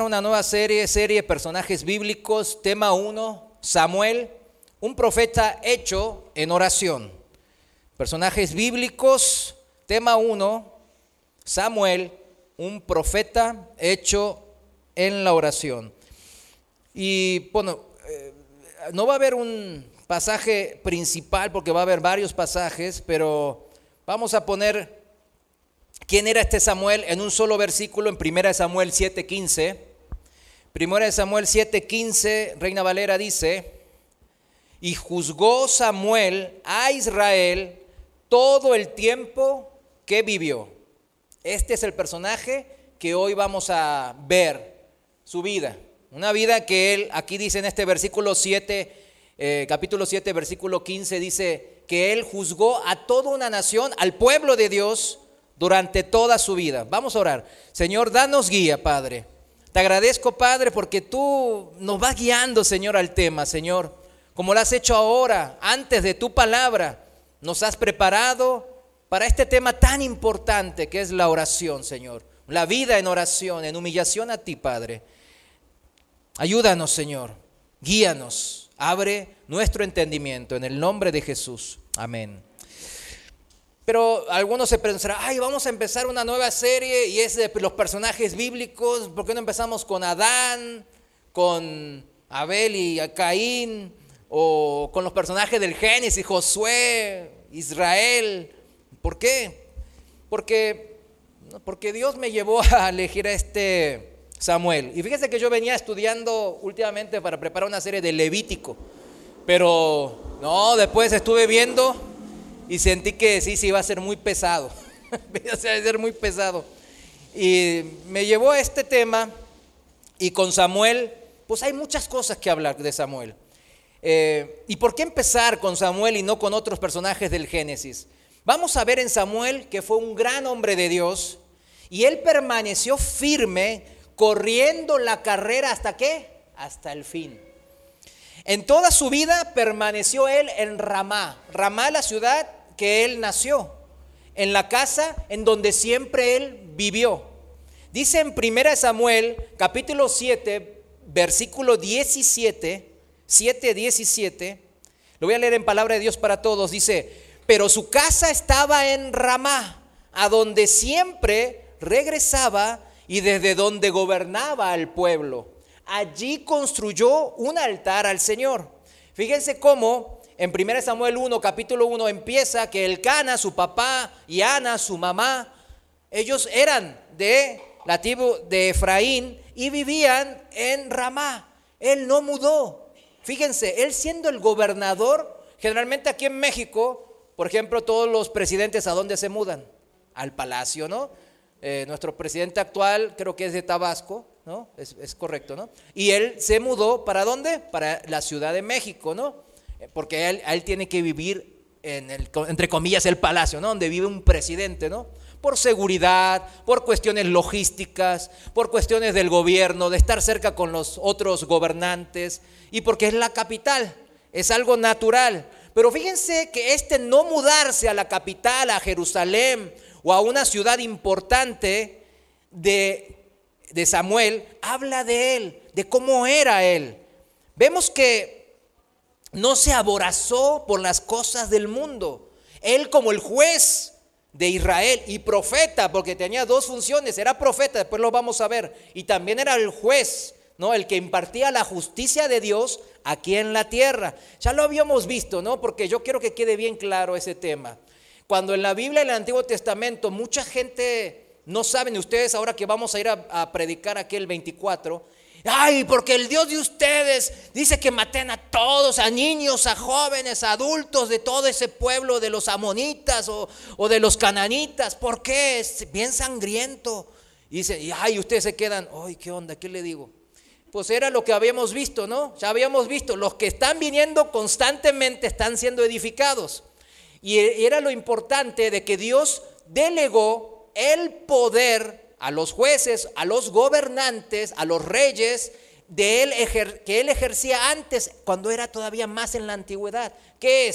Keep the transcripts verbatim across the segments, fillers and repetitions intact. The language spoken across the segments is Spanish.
una nueva serie, serie Personajes Bíblicos, tema uno, Samuel, un profeta hecho en oración. Personajes Bíblicos, tema uno, Samuel, un profeta hecho en la oración. Y bueno, eh, no va a haber un pasaje principal porque va a haber varios pasajes, pero vamos a poner quién era este Samuel en un solo versículo en primera de Samuel siete quince. primera de Samuel siete quince, Reina Valera dice: y juzgó Samuel a Israel todo el tiempo que vivió. Este es el personaje que hoy vamos a ver, su vida. Una vida que él, aquí dice en este versículo siete, eh, capítulo siete, versículo quince, dice que él juzgó a toda una nación, al pueblo de Dios, durante toda su vida. Vamos a orar. Señor, danos guía, Padre. Te agradezco, Padre, porque tú nos vas guiando, Señor, al tema, Señor. Como lo has hecho ahora, antes de tu palabra, nos has preparado para este tema tan importante que es la oración, Señor. La vida en oración, en humillación a ti, Padre. Ayúdanos, Señor. Guíanos. Abre nuestro entendimiento en el nombre de Jesús. Amén. Pero algunos se pensarán, ay, vamos a empezar una nueva serie y es de los personajes bíblicos. ¿Por qué no empezamos con Adán, con Abel y Caín? O con los personajes del Génesis, Josué, Israel. ¿Por qué? Porque, porque Dios me llevó a elegir a este Samuel. Y fíjense que yo venía estudiando últimamente para preparar una serie de Levítico. Pero no, después estuve viendo y sentí que sí, sí iba a ser muy pesado. Iba a ser muy pesado. Y me llevó a este tema, y con Samuel, pues hay muchas cosas que hablar de Samuel. Eh, ¿Y por qué empezar con Samuel y no con otros personajes del Génesis? Vamos a ver en Samuel que fue un gran hombre de Dios y él permaneció firme, corriendo la carrera ¿hasta qué? Hasta el fin. En toda su vida permaneció él en Ramá. Ramá, la ciudad que él nació, en la casa en donde siempre él vivió. Dice en primera de Samuel, capítulo siete, versículo diecisiete, siete diecisiete, lo voy a leer en palabra de Dios para todos. Dice: pero su casa estaba en Ramá, a donde siempre regresaba y desde donde gobernaba al pueblo. Allí construyó un altar al Señor. Fíjense cómo en primera de Samuel uno, capítulo uno, empieza que Elcana, su papá, y Ana, su mamá, ellos eran de la tribu de Efraín y vivían en Ramá. Él no mudó. Fíjense, él siendo el gobernador, generalmente aquí en México, por ejemplo, todos los presidentes, ¿a dónde se mudan? Al palacio, ¿no? Eh, nuestro presidente actual creo que es de Tabasco, ¿no? Es, es correcto, ¿no? Y él se mudó, ¿para dónde? Para la Ciudad de México, ¿no? Porque él, él tiene que vivir en el, entre comillas, el palacio, ¿no? Donde vive un presidente, ¿no? Por seguridad, por cuestiones logísticas, por cuestiones del gobierno, de estar cerca con los otros gobernantes y porque es la capital, es algo natural. Pero fíjense que este no mudarse a la capital, a Jerusalén o a una ciudad importante de, de Samuel, habla de él, de cómo era él. Vemos que no se aborazó por las cosas del mundo. Él, como el juez de Israel y profeta, porque tenía dos funciones, era profeta, después lo vamos a ver, y también era el juez, ¿no? El que impartía la justicia de Dios aquí en la tierra. Ya lo habíamos visto, ¿no? Porque yo quiero que quede bien claro ese tema. Cuando en la Biblia, en el Antiguo Testamento, mucha gente no saben, ustedes ahora que vamos a ir a, a predicar aquí el veinticuatro, ay, porque el Dios de ustedes dice que maten a todos, a niños, a jóvenes, a adultos de todo ese pueblo de los amonitas o, o de los cananitas. ¿Por qué? Es bien sangriento. Y dice, y ay, ustedes se quedan, ay, ¿qué onda? ¿Qué le digo? Pues era lo que habíamos visto, ¿no? Ya habíamos visto, los que están viniendo constantemente están siendo edificados. Y era lo importante de que Dios delegó el poder a los jueces, a los gobernantes, a los reyes, de él ejer- que él ejercía antes, cuando era todavía más en la antigüedad. ¿Qué es?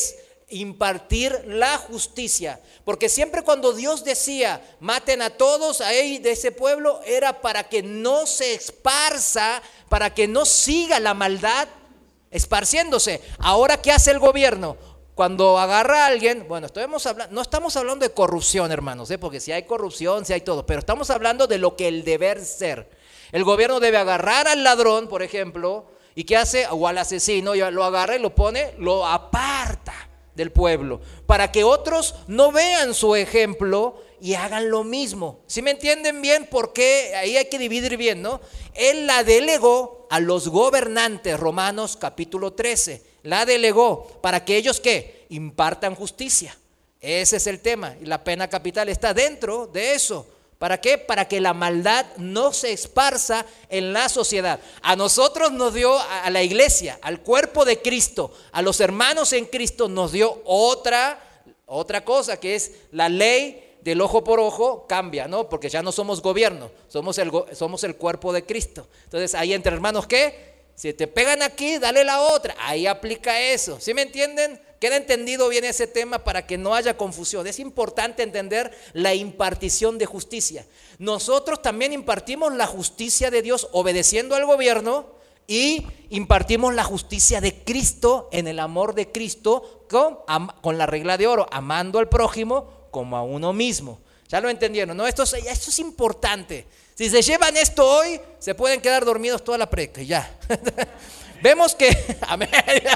impartir la justicia, porque siempre cuando Dios decía maten a todos ahí de ese pueblo, era para que no se esparza, para que no siga la maldad esparciéndose. Ahora, ¿qué hace el gobierno? Cuando agarra a alguien, bueno, estamos hablando, no estamos hablando de corrupción, hermanos, ¿eh? Porque si hay corrupción, si hay todo, pero estamos hablando de lo que el deber ser. El gobierno debe agarrar al ladrón, por ejemplo, ¿y qué hace? O al asesino, lo agarra y lo pone, lo aparta del pueblo, para que otros no vean su ejemplo y hagan lo mismo. ¿Sí me entienden bien? Porque ahí hay que dividir bien, ¿no? Él la delegó a los gobernantes, Romanos capítulo trece, la delegó para que ellos, ¿qué? Impartan justicia. Ese es el tema, y la pena capital está dentro de eso. ¿Para qué? Para que la maldad no se esparza en la sociedad. A nosotros nos dio, a la iglesia, al cuerpo de Cristo, a los hermanos en Cristo, nos dio otra, otra cosa, que es la ley del ojo por ojo. Cambia, ¿no? Porque ya no somos gobierno, somos el, somos el cuerpo de Cristo. Entonces, ahí entre hermanos, ¿qué? Si te pegan aquí, dale la otra. Ahí aplica eso. ¿Sí me entienden? ¿Queda entendido bien ese tema para que no haya confusión? Es importante entender la impartición de justicia. Nosotros también impartimos la justicia de Dios obedeciendo al gobierno, y impartimos la justicia de Cristo en el amor de Cristo con, con la regla de oro, amando al prójimo como a uno mismo. ¿Ya lo entendieron? ¿No? Esto, esto es importante. Si se llevan esto hoy, se pueden quedar dormidos toda la predica. Ya. Vemos que... Amén.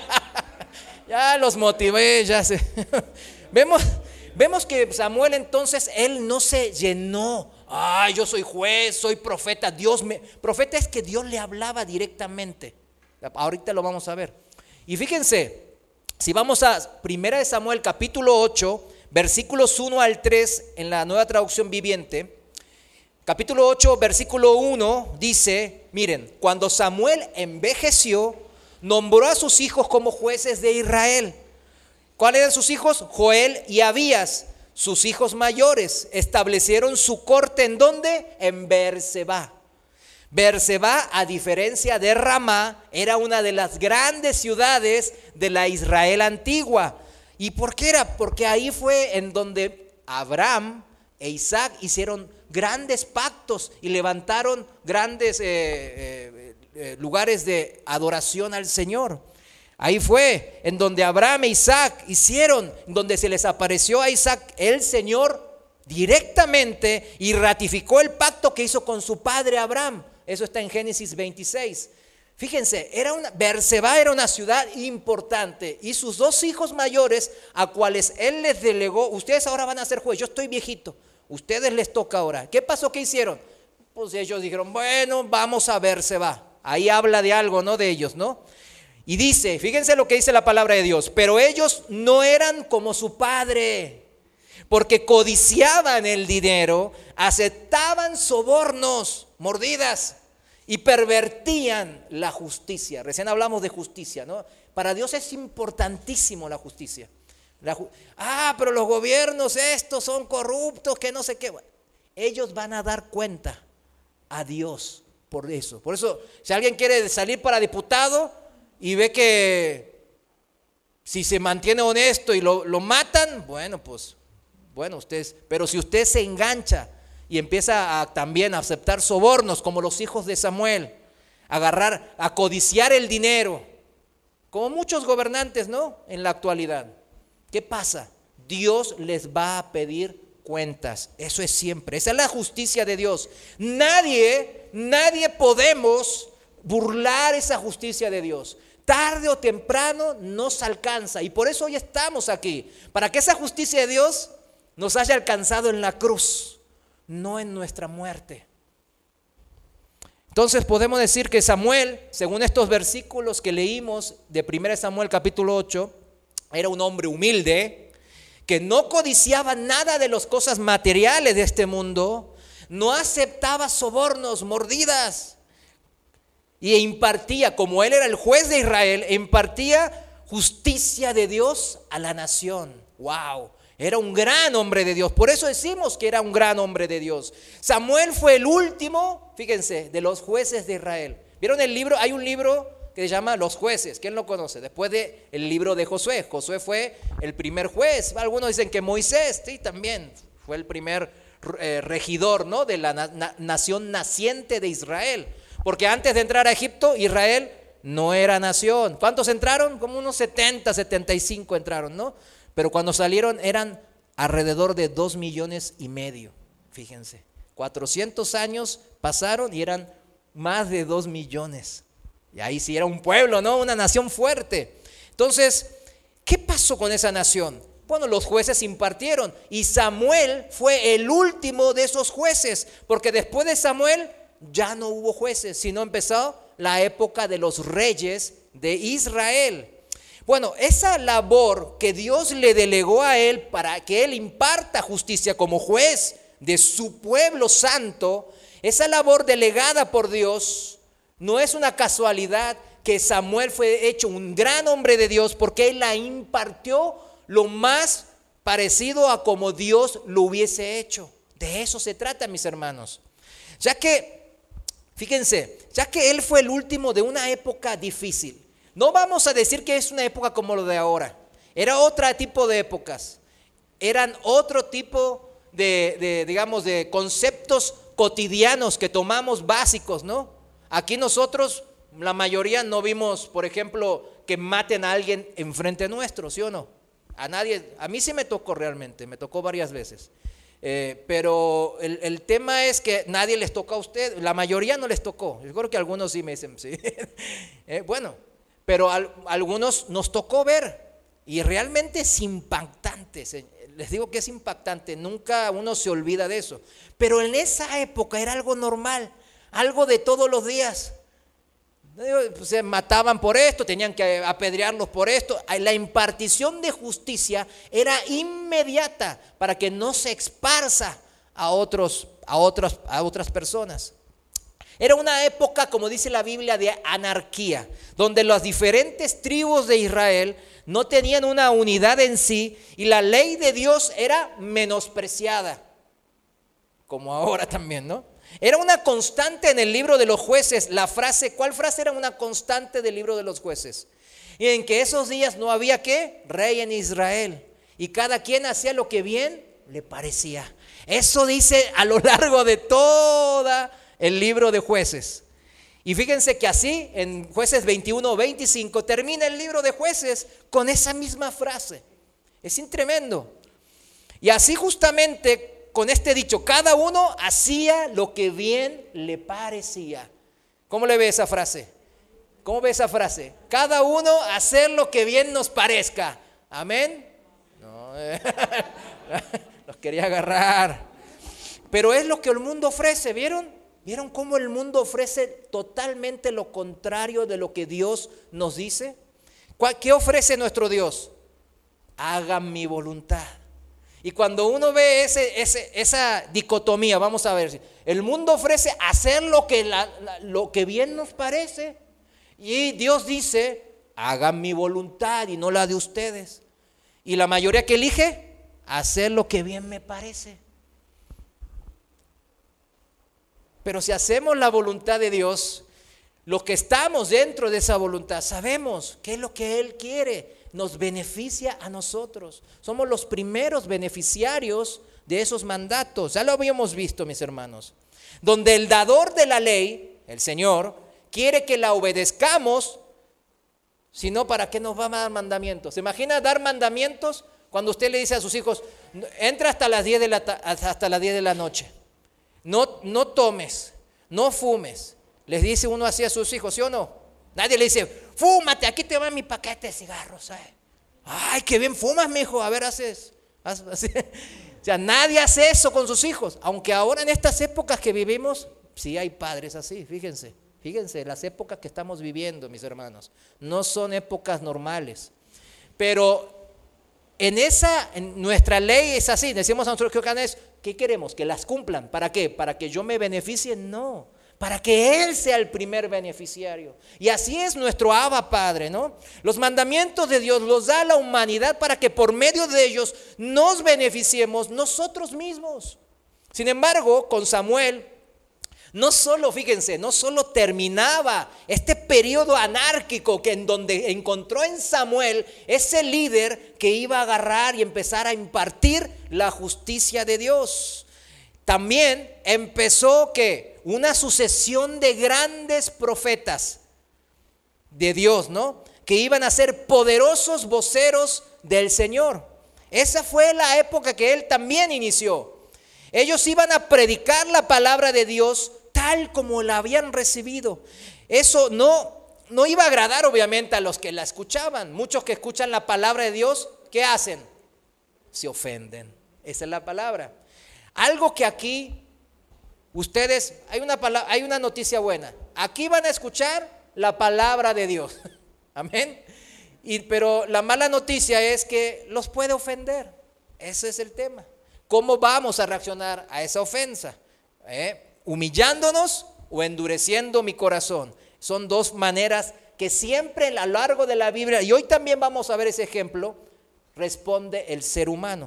Ya los motivé, ya sé. Vemos, vemos que Samuel entonces, él no se llenó. Ay, yo soy juez, soy profeta. Dios me... Profeta es que Dios le hablaba directamente. Ahorita lo vamos a ver. Y fíjense, si vamos a Primera de Samuel capítulo ocho, versículos uno al tres en la Nueva Traducción Viviente. Capítulo ocho, versículo uno dice, miren, cuando Samuel envejeció, nombró a sus hijos como jueces de Israel. ¿Cuáles eran sus hijos? Joel y Abías, sus hijos mayores. Establecieron su corte, ¿en dónde? En Beerseba. Beerseba, a diferencia de Ramá, era una de las grandes ciudades de la Israel antigua. ¿Y por qué era? Porque ahí fue en donde Abraham e Isaac hicieron grandes pactos y levantaron grandes eh, eh, eh, lugares de adoración al Señor. Ahí fue en donde Abraham e Isaac hicieron, donde se les apareció a Isaac el Señor directamente y ratificó el pacto que hizo con su padre Abraham. Eso está en Génesis veintiséis. Fíjense, era una, Beerseba era una ciudad importante, y sus dos hijos mayores, a cuales él les delegó, ustedes ahora van a ser jueces, yo estoy viejito, ustedes les toca ahora. ¿Qué pasó? ¿Qué hicieron? Pues ellos dijeron, bueno, vamos a Beerseba. Ahí habla de algo, ¿no? De ellos, ¿no? Y dice, fíjense lo que dice la palabra de Dios, pero ellos no eran como su padre, porque codiciaban el dinero, aceptaban sobornos, mordidas, y pervertían la justicia. Recién hablamos de justicia, ¿no? Para Dios es importantísimo la justicia. La ju- ah, pero los gobiernos estos son corruptos, que no sé qué. Bueno, ellos van a dar cuenta a Dios por eso. Por eso, si alguien quiere salir para diputado y ve que si se mantiene honesto y lo, lo matan, bueno, pues, bueno, ustedes, pero si usted se engancha y empieza a, también a aceptar sobornos como los hijos de Samuel, agarrar, a codiciar el dinero, como muchos gobernantes, ¿no? En la actualidad. ¿Qué pasa? Dios les va a pedir cuentas. Eso es siempre. Esa es la justicia de Dios. Nadie, nadie podemos burlar esa justicia de Dios. Tarde o temprano nos alcanza. Y por eso hoy estamos aquí. Para que esa justicia de Dios nos haya alcanzado en la cruz, no en nuestra muerte. Entonces podemos decir que Samuel, según estos versículos que leímos de Primera de Samuel capítulo ocho, era un hombre humilde, que no codiciaba nada de las cosas materiales de este mundo, no aceptaba sobornos, mordidas, y impartía, como él era el juez de Israel, impartía justicia de Dios a la nación. ¡Wow! Era un gran hombre de Dios. Por eso decimos que era un gran hombre de Dios. Samuel fue el último, fíjense, de los jueces de Israel. ¿Vieron el libro? Hay un libro que se llama Los Jueces. ¿Quién lo conoce? Después del libro de Josué. Josué fue el primer juez. Algunos dicen que Moisés, sí, también fue el primer eh, regidor, ¿no?, de la na- nación naciente de Israel. Porque antes de entrar a Egipto, Israel no era nación. ¿Cuántos entraron? Como unos setenta, setenta y cinco entraron, ¿no? Pero cuando salieron eran alrededor de dos millones y medio. Fíjense, cuatrocientos años pasaron y eran más de dos millones. Y ahí sí era un pueblo, ¿no? Una nación fuerte. Entonces, ¿qué pasó con esa nación? Bueno, los jueces impartieron y Samuel fue el último de esos jueces, porque después de Samuel ya no hubo jueces, sino empezó la época de los reyes de Israel. Bueno, esa labor que Dios le delegó a él para que él imparta justicia como juez de su pueblo santo, esa labor delegada por Dios, no es una casualidad que Samuel fue hecho un gran hombre de Dios, porque él la impartió lo más parecido a como Dios lo hubiese hecho. De eso se trata, mis hermanos. Ya que, fíjense, ya que él fue el último de una época difícil, no vamos a decir que es una época como lo de ahora. Era otro tipo de épocas. Eran otro tipo de, de, digamos, de conceptos cotidianos que tomamos básicos, ¿no? Aquí nosotros, la mayoría no vimos, por ejemplo, que maten a alguien enfrente nuestro, ¿sí o no? A nadie, a mí sí me tocó realmente, me tocó varias veces. Eh, pero el, el tema es que nadie les tocó a usted, la mayoría no les tocó. Yo creo que algunos sí me dicen, sí. eh, bueno, pero a, a algunos nos tocó ver y realmente es impactante. Les digo que es impactante, nunca uno se olvida de eso. Pero en esa época era algo normal, algo de todos los días. Se mataban por esto, tenían que apedrearlos por esto. La impartición de justicia era inmediata para que no se esparza a, otros, a, otras, a otras personas. Era una época, como dice la Biblia, de anarquía, donde las diferentes tribus de Israel no tenían una unidad en sí y la ley de Dios era menospreciada, como ahora también, ¿no? Era una constante en el libro de los jueces, la frase, ¿cuál frase era una constante del libro de los jueces? Y en que esos días no había ¿qué? Rey en Israel, y cada quien hacía lo que bien le parecía. Eso dice a lo largo de todo el libro de jueces. Y fíjense que así en Jueces veintiuno, veinticinco termina el libro de Jueces con esa misma frase. Es tremendo. Y así justamente con este dicho, cada uno hacía lo que bien le parecía. ¿Cómo le ve esa frase? ¿Cómo ve esa frase? Cada uno hacer lo que bien nos parezca. ¿Amén? No, eh, los quería agarrar. Pero es lo que el mundo ofrece, ¿vieron? ¿Vieron cómo el mundo ofrece totalmente lo contrario de lo que Dios nos dice? ¿Qué ofrece nuestro Dios? Hagan mi voluntad. Y cuando uno ve ese, ese, esa dicotomía, vamos a ver, el mundo ofrece hacer lo que, la, la, lo que bien nos parece, y Dios dice, hagan mi voluntad y no la de ustedes. Y la mayoría que elige, hacer lo que bien me parece. Pero si hacemos la voluntad de Dios, los que estamos dentro de esa voluntad, sabemos qué es lo que Él quiere. Nos beneficia a nosotros. Somos los primeros beneficiarios de esos mandatos. Ya lo habíamos visto, mis hermanos. Donde el dador de la ley, el Señor, quiere que la obedezcamos, si no, ¿para qué nos va a dar mandamientos? ¿Se imagina dar mandamientos cuando usted le dice a sus hijos, entra hasta las diez de la, hasta las diez de la noche? No, no tomes, no fumes. Les dice uno así a sus hijos, ¿sí o no? Nadie le dice, fúmate, aquí te va mi paquete de cigarros. ¿Eh? Ay, qué bien fumas, mijo, a ver, haces. Haz, así. O sea, nadie hace eso con sus hijos. Aunque ahora en estas épocas que vivimos, sí hay padres así, fíjense. Fíjense, las épocas que estamos viviendo, mis hermanos, no son épocas normales. Pero en esa, en nuestra ley es así. Decimos a nuestros cristianos, ¿qué queremos? ¿Que las cumplan? ¿Para qué? ¿Para que yo me beneficie? No. Para que Él sea el primer beneficiario. Y así es nuestro Abba Padre, ¿no? Los mandamientos de Dios los da a la humanidad para que por medio de ellos nos beneficiemos nosotros mismos. Sin embargo, con Samuel, No solo, fíjense, no solo terminaba este periodo anárquico que en donde encontró en Samuel ese líder que iba a agarrar y empezar a impartir la justicia de Dios. También empezó que una sucesión de grandes profetas de Dios, ¿no? Que iban a ser poderosos voceros del Señor. Esa fue la época que él también inició. Ellos iban a predicar la palabra de Dios tal como la habían recibido. Eso no, no iba a agradar obviamente a los que la escuchaban. Muchos que escuchan la palabra de Dios, ¿qué hacen? Se ofenden. Esa es la palabra. Algo que aquí, ustedes, hay una, palabra, hay una noticia buena. Aquí van a escuchar la palabra de Dios. Amén. Y, pero la mala noticia es que los puede ofender. Ese es el tema. ¿Cómo vamos a reaccionar a esa ofensa? ¿Eh? ¿Humillándonos o endureciendo mi corazón? Son dos maneras que siempre a lo largo de la Biblia, y hoy también vamos a ver ese ejemplo, responde el ser humano.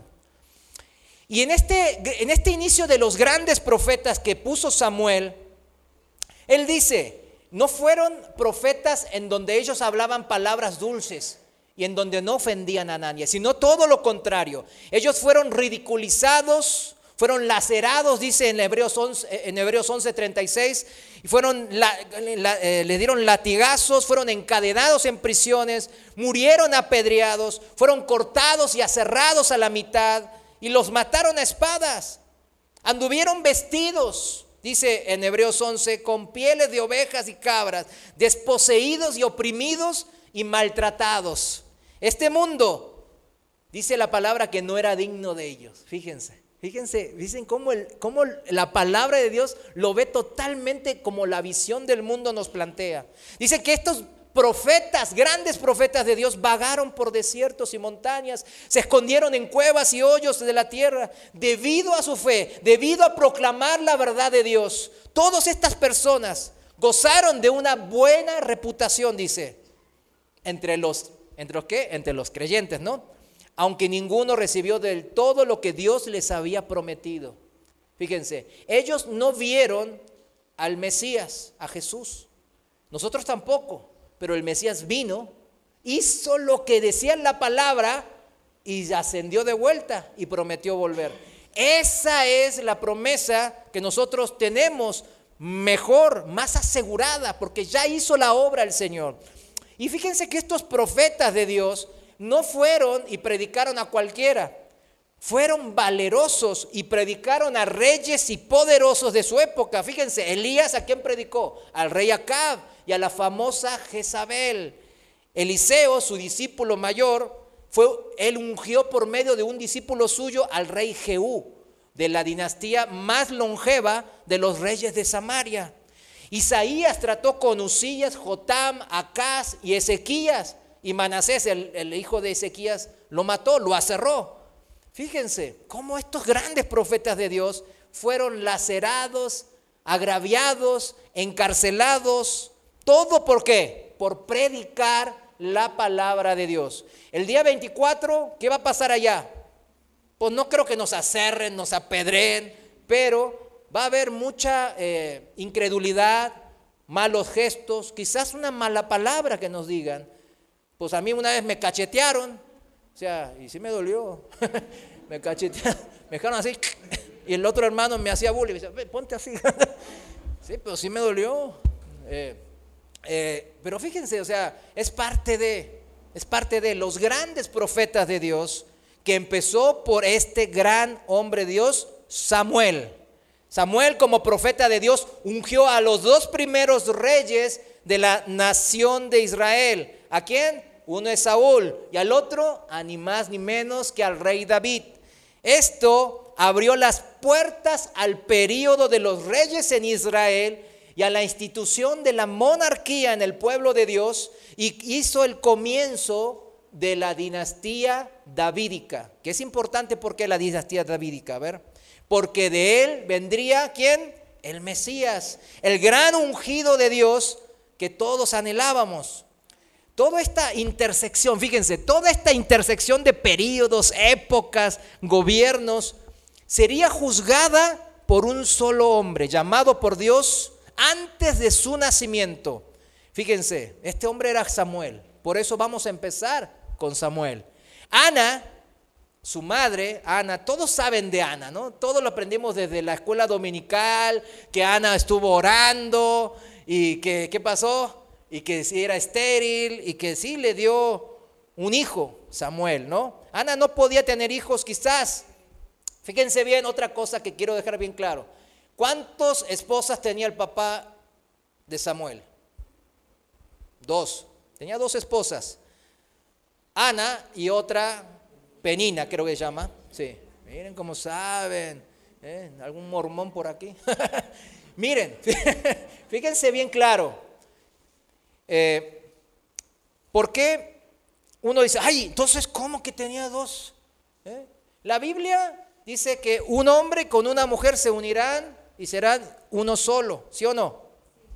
Y en este, en este inicio de los grandes profetas que puso Samuel, él dice, no fueron profetas en donde ellos hablaban palabras dulces y en donde no ofendían a nadie, sino todo lo contrario. Ellos fueron ridiculizados, fueron lacerados, dice en Hebreos once, en Hebreos once treinta y seis, y fueron, la, la, eh, le dieron latigazos, fueron encadenados en prisiones, murieron apedreados, fueron cortados y aserrados a la mitad y los mataron a espadas. Anduvieron vestidos, dice en Hebreos once, con pieles de ovejas y cabras, desposeídos y oprimidos y maltratados. Este mundo, dice la palabra, que no era digno de ellos. Fíjense, fíjense, dicen cómo, el, cómo la palabra de Dios lo ve totalmente como la visión del mundo nos plantea. Dice que estos profetas, grandes profetas de Dios, vagaron por desiertos y montañas, se escondieron en cuevas y hoyos de la tierra, debido a su fe, debido a proclamar la verdad de Dios. Todas estas personas gozaron de una buena reputación, dice, entre los, ¿entre los qué? Entre los creyentes, ¿no? Aunque ninguno recibió del todo lo que Dios les había prometido. Fíjense, ellos no vieron al Mesías, a Jesús. Nosotros tampoco, pero el Mesías vino, hizo lo que decía en la palabra y ascendió de vuelta y prometió volver. Esa es la promesa que nosotros tenemos mejor, más asegurada, porque ya hizo la obra el Señor. Y fíjense que estos profetas de Dios no fueron y predicaron a cualquiera, fueron valerosos y predicaron a reyes y poderosos de su época. Fíjense, Elías, ¿a quién predicó? Al rey Acab y a la famosa Jezabel. Eliseo, su discípulo mayor, fue, él ungió por medio de un discípulo suyo al rey Jehú, de la dinastía más longeva de los reyes de Samaria. Isaías trató con Uzías, Jotam, Acaz y Ezequías, y Manasés, el, el hijo de Ezequías, lo mató, lo aserró. Fíjense cómo estos grandes profetas de Dios fueron lacerados, agraviados, encarcelados. ¿Todo por qué? Por predicar la palabra de Dios. El día veinticuatro, ¿qué va a pasar allá? Pues no creo que nos aserren, nos apedreen, pero va a haber mucha eh, incredulidad, malos gestos, quizás una mala palabra que nos digan. Pues a mí una vez me cachetearon, o sea, y sí me dolió, me cachetearon, me dejaron así, y el otro hermano me hacía bullying, me decía, ponte así, sí, pero sí me dolió, eh, eh, pero fíjense, o sea, es parte de, es parte de los grandes profetas de Dios, que empezó por este gran hombre de Dios, Samuel. Samuel, como profeta de Dios, ungió a los dos primeros reyes de la nación de Israel. ¿A quién? Uno es Saúl y al otro, a ni más ni menos que al rey David. Esto abrió las puertas al período de los reyes en Israel y a la institución de la monarquía en el pueblo de Dios, y hizo el comienzo de la dinastía davídica, que es importante. Porque la dinastía davídica, a ver, porque de él vendría ¿quién? El Mesías, el gran ungido de Dios que todos anhelábamos. Toda esta intersección, fíjense, toda esta intersección de períodos, épocas, gobiernos, sería juzgada por un solo hombre, llamado por Dios antes de su nacimiento. Fíjense, este hombre era Samuel. Por eso vamos a empezar con Samuel. Ana, su madre, Ana, todos saben de Ana, ¿no? Todos lo aprendimos desde la escuela dominical, que Ana estuvo orando y que, ¿qué pasó? Y que sí era estéril y que sí le dio un hijo, Samuel, ¿no? Ana no podía tener hijos quizás. Fíjense bien, otra cosa que quiero dejar bien claro. ¿Cuántas esposas tenía el papá de Samuel? Dos. Tenía dos esposas. Ana y otra, Penina, creo que se llama. Sí. Miren cómo saben. ¿Eh? ¿Algún mormón por aquí? Miren, fíjense bien claro. Eh, ¿Por qué uno dice, ay, entonces cómo que tenía dos? ¿Eh? La Biblia dice que un hombre con una mujer se unirán y serán uno solo, ¿sí o no?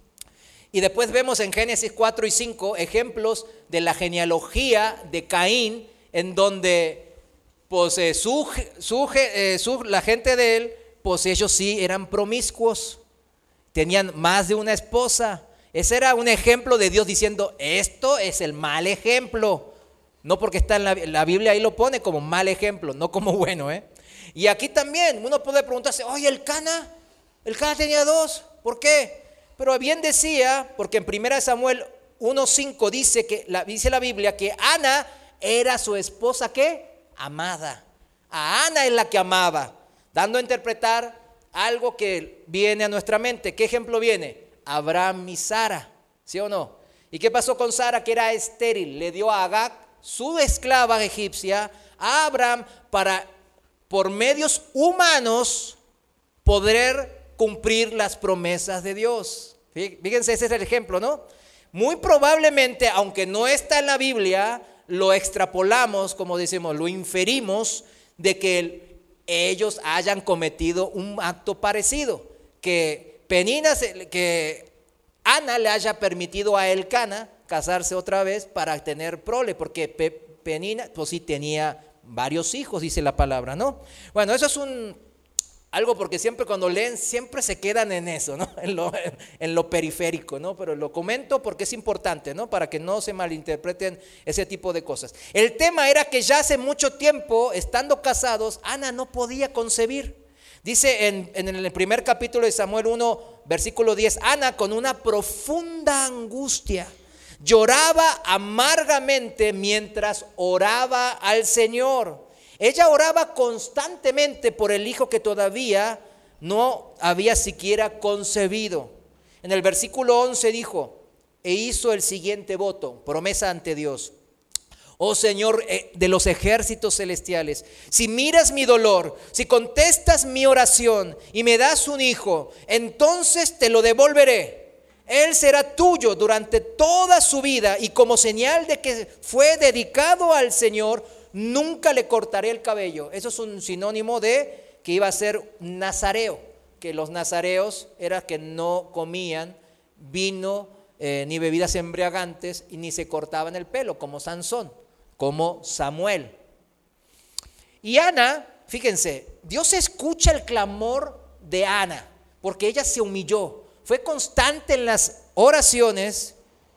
Y después vemos en Génesis cuatro y cinco ejemplos de la genealogía de Caín, en donde pues, eh, su, su, eh, su, la gente de él, pues ellos sí eran promiscuos, tenían más de una esposa. Ese era un ejemplo de Dios diciendo, esto es el mal ejemplo. No porque está en la, la Biblia, ahí lo pone como mal ejemplo, no como bueno, ¿eh? Y aquí también uno puede preguntarse, oye, el Cana, el Cana tenía dos, ¿por qué? Pero bien decía, porque en primera Samuel uno cinco dice, que, la, dice la Biblia que Ana era su esposa, ¿qué? Amada. A Ana es la que amaba, dando a interpretar algo que viene a nuestra mente. ¿Qué ejemplo viene? Abraham y Sara, ¿sí o no? ¿Y qué pasó con Sara, que era estéril? Le dio a Agag, su esclava egipcia, a Abraham para, por medios humanos, poder cumplir las promesas de Dios. Fíjense, ese es el ejemplo, ¿no? Muy probablemente, aunque no está en la Biblia, lo extrapolamos, como decimos, lo inferimos de que el, ellos hayan cometido un acto parecido, que Penina, que Ana le haya permitido a Elcana casarse otra vez para tener prole, porque Pe, Penina, pues sí tenía varios hijos, dice la palabra, ¿no? Bueno, eso es un algo porque siempre cuando leen siempre se quedan en eso, ¿no? En lo, en lo periférico, ¿no? Pero lo comento porque es importante, ¿no? Para que no se malinterpreten ese tipo de cosas. El tema era que ya hace mucho tiempo, estando casados, Ana no podía concebir. Dice en, en el primer capítulo de Samuel uno, versículo diez, Ana con una profunda angustia lloraba amargamente mientras oraba al Señor. Ella oraba constantemente por el hijo que todavía no había siquiera concebido. En el versículo once dijo, e hizo el siguiente voto, promesa ante Dios. Oh Señor de los ejércitos celestiales, si miras mi dolor, si contestas mi oración y me das un hijo, entonces te lo devolveré. Él será tuyo durante toda su vida y como señal de que fue dedicado al Señor, nunca le cortaré el cabello. Eso es un sinónimo de que iba a ser nazareo, que los nazareos era que no comían vino eh, ni bebidas embriagantes y ni se cortaban el pelo, como Sansón, como Samuel. Y Ana, fíjense, Dios escucha el clamor de Ana, porque ella se humilló, fue constante en las oraciones.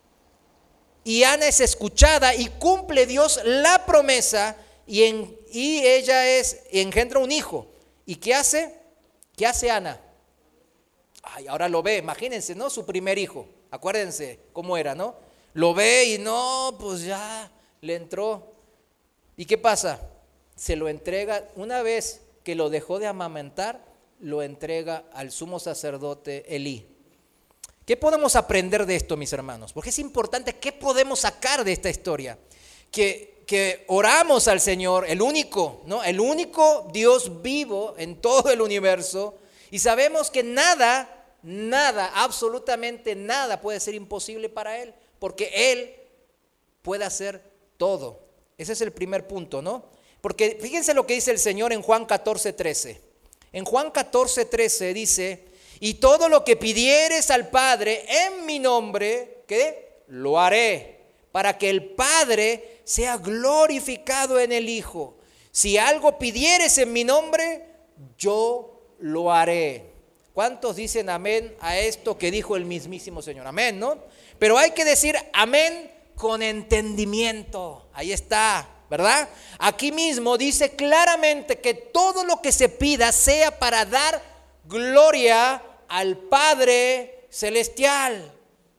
Y Ana es escuchada y cumple Dios la promesa y, en, y ella es, engendra un hijo. ¿Y qué hace? ¿Qué hace Ana? Ay, ahora lo ve, imagínense, ¿no? Su primer hijo, acuérdense cómo era, ¿no? Lo ve y no, pues ya le entró. ¿Y qué pasa? Se lo entrega, una vez que lo dejó de amamantar, lo entrega al sumo sacerdote Elí. ¿Qué podemos aprender de esto, mis hermanos? Porque es importante, ¿qué podemos sacar de esta historia? Que, que oramos al Señor, el único, ¿no? El único Dios vivo en todo el universo, y sabemos que nada, nada, absolutamente nada puede ser imposible para Él, porque Él puede hacer todo. Ese es el primer punto, ¿no? Porque fíjense lo que dice el Señor en Juan catorce, trece. En Juan catorce, trece dice, y todo lo que pidieres al Padre en mi nombre, ¿qué? Lo haré, para que el Padre sea glorificado en el Hijo. Si algo pidieres en mi nombre, yo lo haré. ¿Cuántos dicen amén a esto que dijo el mismísimo Señor? Amén, ¿no? Pero hay que decir amén con entendimiento. Ahí está, ¿verdad? Aquí mismo dice claramente que todo lo que se pida sea para dar gloria al Padre Celestial.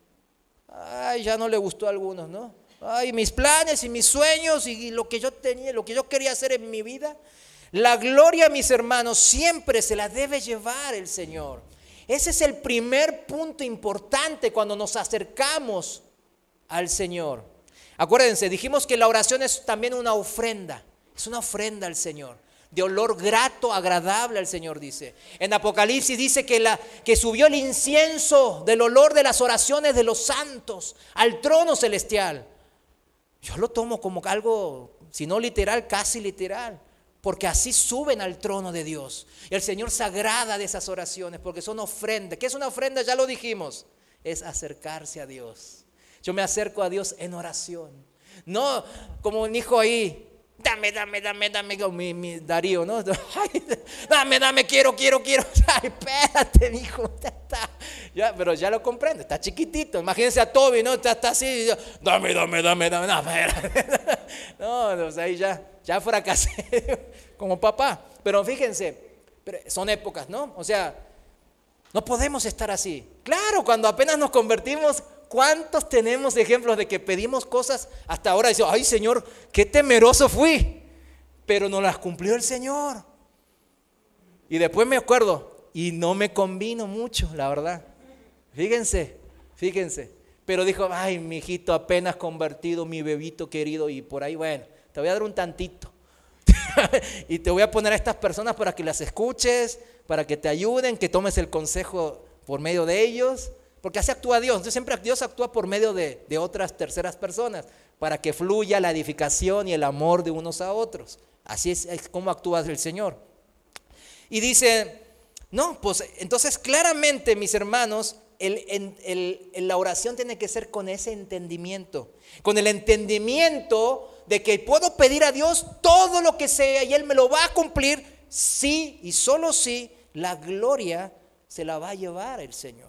Ay, ya no le gustó a algunos, ¿no? Ay, mis planes y mis sueños y lo que yo tenía, lo que yo quería hacer en mi vida. La gloria, mis hermanos, siempre se la debe llevar el Señor. Ese es el primer punto importante cuando nos acercamos al Señor. Acuérdense, dijimos que la oración es también una ofrenda. Es una ofrenda al Señor. De olor grato, agradable al Señor, dice. En Apocalipsis dice que, la, que subió el incienso del olor de las oraciones de los santos al trono celestial. Yo lo tomo como algo, si no literal, casi literal. Porque así suben al trono de Dios. Y el Señor se agrada de esas oraciones porque son ofrendas. ¿Qué es una ofrenda? Ya lo dijimos. Es acercarse a Dios. Yo me acerco a Dios en oración. No como un hijo ahí. Dame, dame, dame, dame. Mi, mi Darío, ¿no? Ay, dame, dame, quiero, quiero, quiero. Ay, espérate, mi hijo. Ya está. Ya, pero ya lo comprende. Está chiquitito. Imagínense a Toby, ¿no? Está, está así. Dame, dame, dame, dame. No, espérate. No, pues ahí ya. Ya fracasé como papá. Pero fíjense, son épocas, ¿no? O sea, no podemos estar así. Claro, cuando apenas nos convertimos, ¿cuántos tenemos ejemplos de que pedimos cosas hasta ahora? Dice, ay Señor, qué temeroso fui. Pero no las cumplió el Señor. Y después me acuerdo, y no me convino mucho, la verdad. Fíjense, fíjense. Pero dijo, ay, mi hijito apenas convertido, mi bebito querido, y por ahí, bueno. Te voy a dar un tantito y te voy a poner a estas personas para que las escuches, para que te ayuden, que tomes el consejo por medio de ellos, porque así actúa Dios. Entonces siempre Dios actúa por medio de, de otras terceras personas, para que fluya la edificación y el amor de unos a otros. Así es, es como actúa el Señor. Y dice, no, pues entonces claramente, mis hermanos, El, el, el, la oración tiene que ser con ese entendimiento, con el entendimiento de que puedo pedir a Dios todo lo que sea y Él me lo va a cumplir, sí y solo sí, la gloria se la va a llevar el Señor.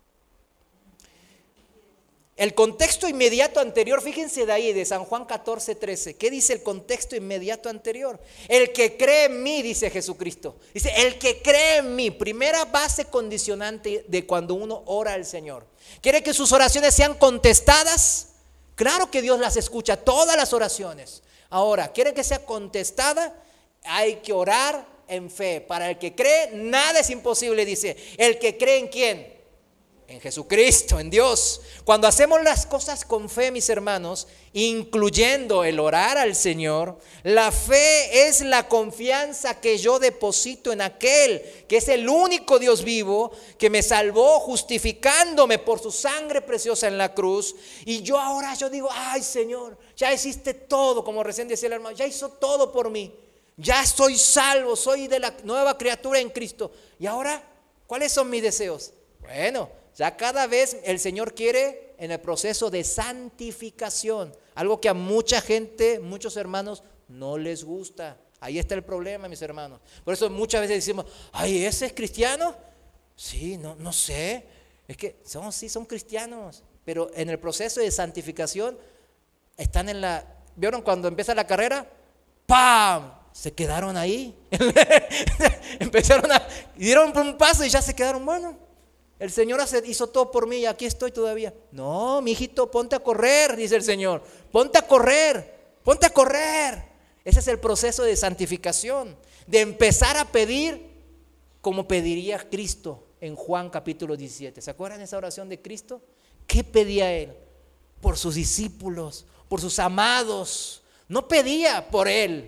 El contexto inmediato anterior, fíjense de ahí, de San Juan catorce, trece. ¿Qué dice el contexto inmediato anterior? El que cree en mí, dice Jesucristo. Dice, el que cree en mí, primera base condicionante de cuando uno ora al Señor. ¿Quiere que sus oraciones sean contestadas? Claro que Dios las escucha, todas las oraciones. Ahora, ¿quiere que sea contestada? Hay que orar en fe. Para el que cree, nada es imposible, dice. ¿El que cree en quién? En Jesucristo, en Dios. Cuando hacemos las cosas con fe, mis hermanos, incluyendo el orar al Señor, la fe es la confianza que yo deposito en aquel que es el único Dios vivo, que me salvó justificándome por su sangre preciosa en la cruz. Y yo ahora yo digo, ay Señor, ya hiciste todo, como recién decía el hermano, ya hizo todo por mí. Ya soy salvo, soy de la nueva criatura en Cristo. Y ahora, ¿cuáles son mis deseos? Bueno, ya cada vez el Señor quiere en el proceso de santificación, algo que a mucha gente, muchos hermanos no les gusta. Ahí está el problema, mis hermanos. Por eso muchas veces decimos, ay, ¿ese es cristiano? Sí, no, no sé. Es que son, sí son cristianos, pero en el proceso de santificación están en la... ¿Vieron cuando empieza la carrera? ¡Pam! Se quedaron ahí. Empezaron a... dieron un paso y ya se quedaron, bueno. El Señor hizo todo por mí y aquí estoy todavía. No, mi hijito, ponte a correr, dice el Señor. Ponte a correr, ponte a correr. Ese es el proceso de santificación, de empezar a pedir como pediría Cristo en Juan capítulo diecisiete. ¿Se acuerdan de esa oración de Cristo? ¿Qué pedía Él? Por sus discípulos, por sus amados. No pedía por Él.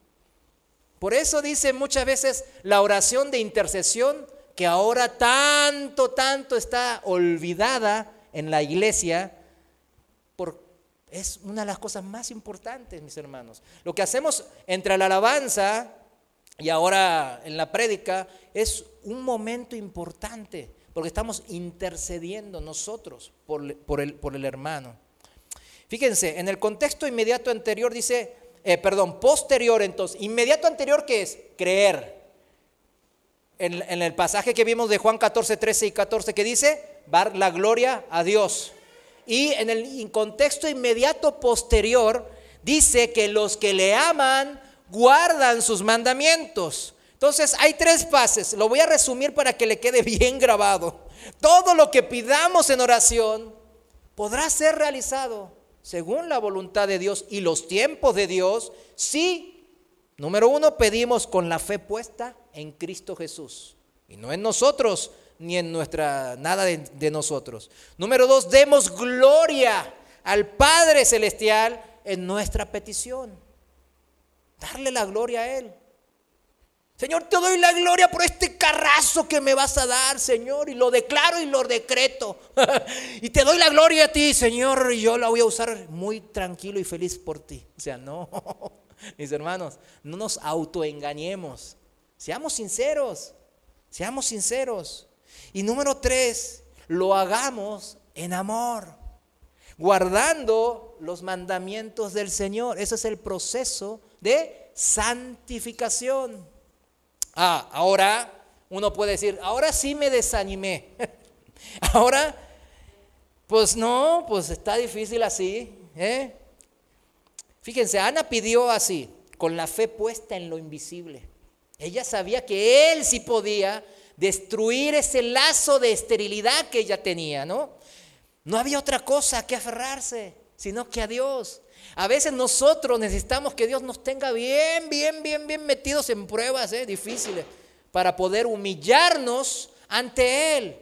Por eso dice muchas veces la oración de intercesión, que ahora tanto, tanto está olvidada en la iglesia, por, es una de las cosas más importantes, mis hermanos. Lo que hacemos entre la alabanza y ahora en la prédica es un momento importante, porque estamos intercediendo nosotros por, por, el, por el hermano. Fíjense, en el contexto inmediato anterior dice, eh, perdón, posterior entonces, inmediato anterior, ¿qué es? Creer. en, en el pasaje que vimos de Juan catorce, trece y catorce, que dice, dar la gloria a Dios. Y en el contexto inmediato posterior, dice que los que le aman guardan sus mandamientos. Entonces hay tres fases, lo voy a resumir para que le quede bien grabado. Todo lo que pidamos en oración podrá ser realizado según la voluntad de Dios y los tiempos de Dios, si, número uno, pedimos con la fe puesta en Cristo Jesús, y no en nosotros, ni en nuestra, nada de, de nosotros. Número dos, demos gloria al Padre Celestial en nuestra petición. Darle la gloria a Él. Señor, te doy la gloria por este carrazo que me vas a dar, Señor, y lo declaro y lo decreto. Y te doy la gloria a ti, Señor, y yo la voy a usar muy tranquilo y feliz por ti. O sea, no, mis hermanos, no nos autoengañemos. Seamos sinceros, seamos sinceros. Y número tres, lo hagamos en amor, guardando los mandamientos del Señor. Ese es el proceso de santificación. Ah, ahora uno puede decir, ahora sí me desanimé. Ahora, pues no, pues está difícil así, ¿eh? Fíjense, Ana pidió así, con la fe puesta en lo invisible. Ella sabía que Él sí podía destruir ese lazo de esterilidad que ella tenía, ¿no? No había otra cosa que aferrarse, sino que a Dios. A veces nosotros necesitamos que Dios nos tenga bien, bien, bien, bien metidos en pruebas ¿eh? difíciles para poder humillarnos ante Él.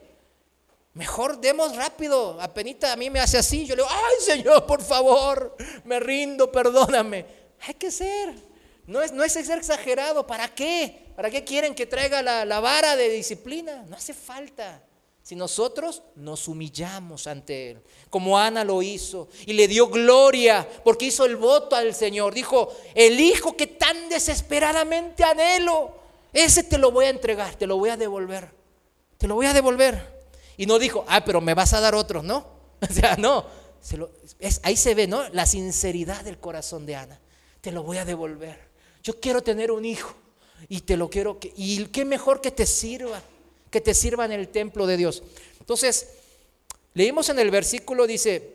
Mejor demos rápido. Apenita a mí me hace así, yo le digo, ay Señor, por favor, me rindo, perdóname. Hay que ser, no es, no es ser exagerado. ¿Para qué? ¿Para qué quieren que traiga la, la vara de disciplina? No hace falta. Si nosotros nos humillamos ante Él, como Ana lo hizo, y le dio gloria porque hizo el voto al Señor. Dijo, el hijo que tan desesperadamente anhelo, ese te lo voy a entregar, te lo voy a devolver, te lo voy a devolver. Y no dijo, ah, pero me vas a dar otro, ¿no? O sea, no, se lo, es, ahí se ve, ¿no? La sinceridad del corazón de Ana. Te lo voy a devolver. Yo quiero tener un hijo y te lo quiero, que, y qué mejor que te sirva. Que te sirva en el templo de Dios. Entonces, leímos en el versículo, dice,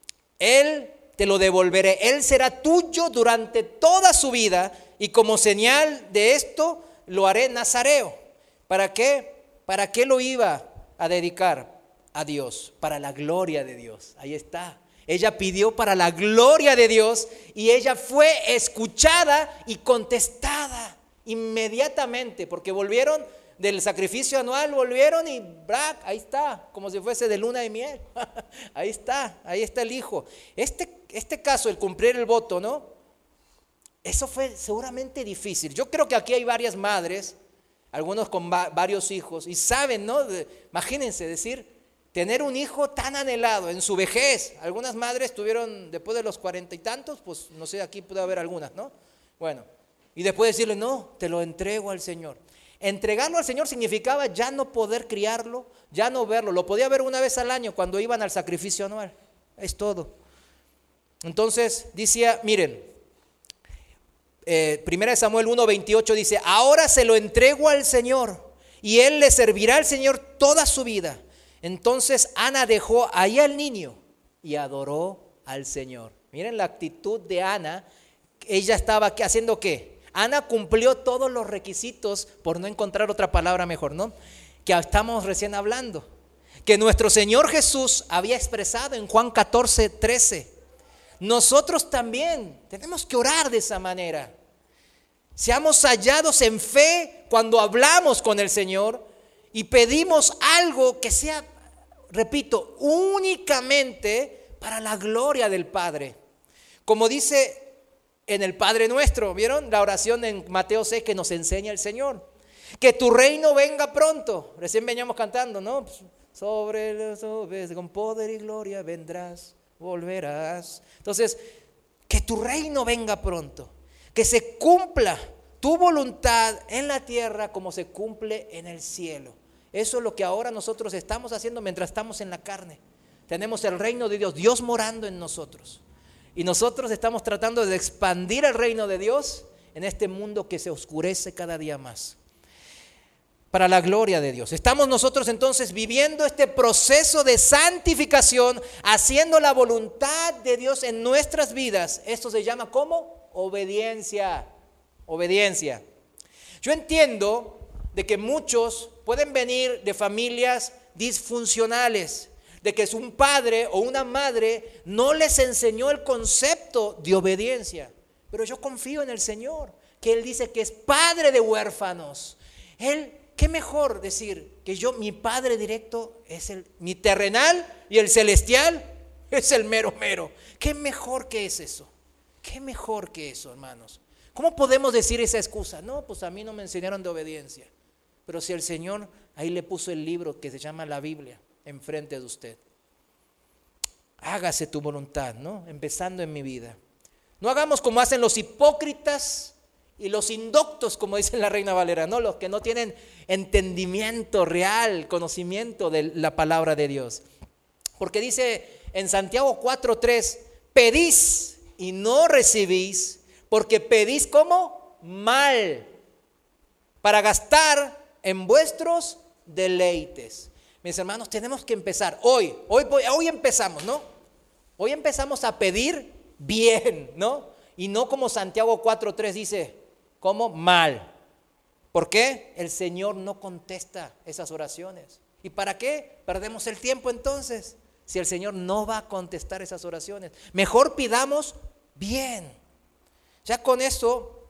Él te lo devolveré, Él será tuyo durante toda su vida, y como señal de esto, lo haré nazareo. ¿Para qué? ¿Para qué lo iba a dedicar a Dios? Para la gloria de Dios. Ahí está. Ella pidió para la gloria de Dios, y ella fue escuchada y contestada inmediatamente, porque volvieron del sacrificio anual, volvieron y ¡brac! Ahí está, como si fuese de luna de miel. Ahí está, ahí está el hijo. Este, este caso, el cumplir el voto, ¿no? Eso fue seguramente difícil. Yo creo que aquí hay varias madres, algunos con va- varios hijos, y saben, ¿no? De, imagínense decir, tener un hijo tan anhelado en su vejez. Algunas madres tuvieron, después de los cuarenta y tantos, pues no sé, aquí puede haber algunas, ¿no? Bueno, y después decirle, no, te lo entrego al Señor. Entregarlo al Señor significaba ya no poder criarlo, ya no verlo. Lo podía ver una vez al año cuando iban al sacrificio anual. Es todo. Entonces decía, miren, eh, primera de Samuel uno veintiocho dice, ahora se lo entrego al Señor y Él le servirá al Señor toda su vida. Entonces Ana dejó ahí al niño y adoró al Señor. Miren la actitud de Ana. Ella estaba haciendo ¿qué? Ana cumplió todos los requisitos, por no encontrar otra palabra mejor, ¿no? Que estamos recién hablando, que nuestro Señor Jesús había expresado en Juan catorce, trece. Nosotros también tenemos que orar de esa manera. Seamos hallados en fe cuando hablamos con el Señor y pedimos algo que sea, repito, únicamente para la gloria del Padre. Como dice en el Padre Nuestro, ¿vieron? La oración en Mateo seis que nos enseña el Señor. Que tu reino venga pronto. Recién veníamos cantando, ¿no? Sobre los nubes con poder y gloria vendrás, volverás. Entonces, que tu reino venga pronto. Que se cumpla tu voluntad en la tierra como se cumple en el cielo. Eso es lo que ahora nosotros estamos haciendo mientras estamos en la carne. Tenemos el reino de Dios, Dios morando en nosotros. Y nosotros estamos tratando de expandir el reino de Dios en este mundo que se oscurece cada día más. para la gloria de Dios. Estamos nosotros entonces viviendo este proceso de santificación, haciendo la voluntad de Dios en nuestras vidas. Esto se llama ¿cómo? Obediencia. Obediencia. Yo entiendo de que muchos pueden venir de familias disfuncionales, de que un padre o una madre no les enseñó el concepto de obediencia. Pero yo confío en el Señor, que Él dice que es padre de huérfanos. Él, qué mejor decir que yo, mi padre directo es el, mi terrenal, y el celestial es el mero mero. ¿Qué mejor que es eso? ¿Qué mejor que eso, hermanos? ¿Cómo podemos decir esa excusa? No, pues a mí no me enseñaron de obediencia. Pero si el Señor ahí le puso el libro que se llama la Biblia enfrente de usted. Hágase tu voluntad, ¿no? Empezando en mi vida. No hagamos como hacen los hipócritas y los indoctos, como dice la Reina Valera, ¿no? Los que no tienen entendimiento real, conocimiento de la palabra de Dios. Porque dice en Santiago cuatro tres, pedís y no recibís, porque pedís como mal, para gastar en vuestros deleites. Mis hermanos, tenemos que empezar hoy, hoy, hoy empezamos, ¿no? Hoy empezamos a pedir bien, ¿no? Y no como Santiago cuatro tres dice, como mal. ¿Por qué? El Señor no contesta esas oraciones. ¿Y para qué? Perdemos el tiempo entonces, si el Señor no va a contestar esas oraciones. Mejor pidamos bien. Ya con eso,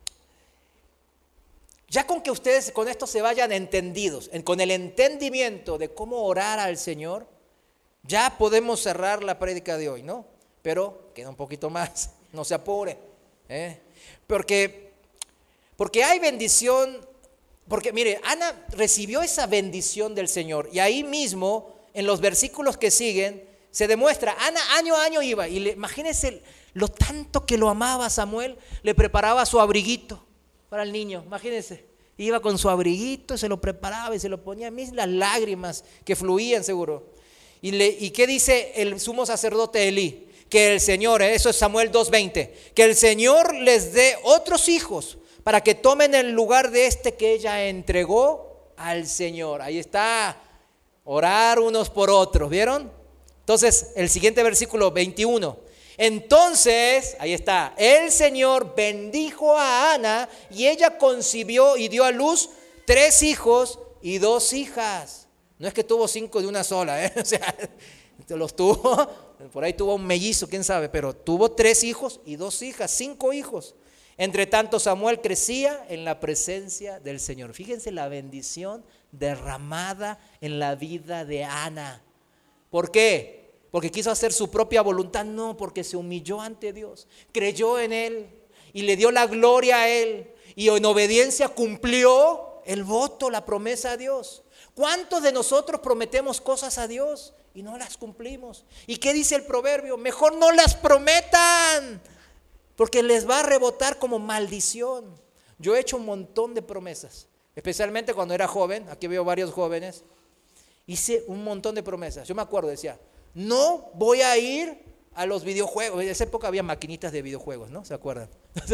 ya con que ustedes con esto se vayan entendidos, con el entendimiento de cómo orar al Señor, ya podemos cerrar la prédica de hoy, ¿no? Pero queda un poquito más, no se apure, ¿eh? Porque, porque hay bendición, porque mire, Ana recibió esa bendición del Señor y ahí mismo, en los versículos que siguen, se demuestra, Ana año a año iba y le, imagínense lo tanto que lo amaba Samuel, le preparaba su abriguito para el niño, imagínense, iba con su abriguito, se lo preparaba y se lo ponía, a mí las lágrimas que fluían seguro. ¿Y, le, ¿Y qué dice el sumo sacerdote Elí? Que el Señor, eso es Samuel dos veinte, que el Señor les dé otros hijos para que tomen el lugar de este que ella entregó al Señor. Ahí está, orar unos por otros, ¿vieron? Entonces, el siguiente versículo veintiuno. Entonces, ahí está, el Señor bendijo a Ana y ella concibió y dio a luz tres hijos y dos hijas. No es que tuvo cinco de una sola, ¿eh? O sea, los tuvo, por ahí tuvo un mellizo, quién sabe, pero tuvo tres hijos y dos hijas, cinco hijos. Entre tanto, Samuel crecía en la presencia del Señor. Fíjense la bendición derramada en la vida de Ana. ¿Por qué? Porque quiso hacer su propia voluntad, no, porque se humilló ante Dios, creyó en Él y le dio la gloria a Él y en obediencia cumplió el voto, la promesa a Dios. ¿Cuántos de nosotros prometemos cosas a Dios y no las cumplimos? ¿Y qué dice el proverbio? Mejor no las prometan, porque les va a rebotar como maldición. Yo he hecho un montón de promesas, especialmente cuando era joven, aquí veo varios jóvenes, hice un montón de promesas. Yo me acuerdo, decía, no voy a ir a los videojuegos. En esa época había maquinitas de videojuegos, ¿no? ¿Se acuerdan?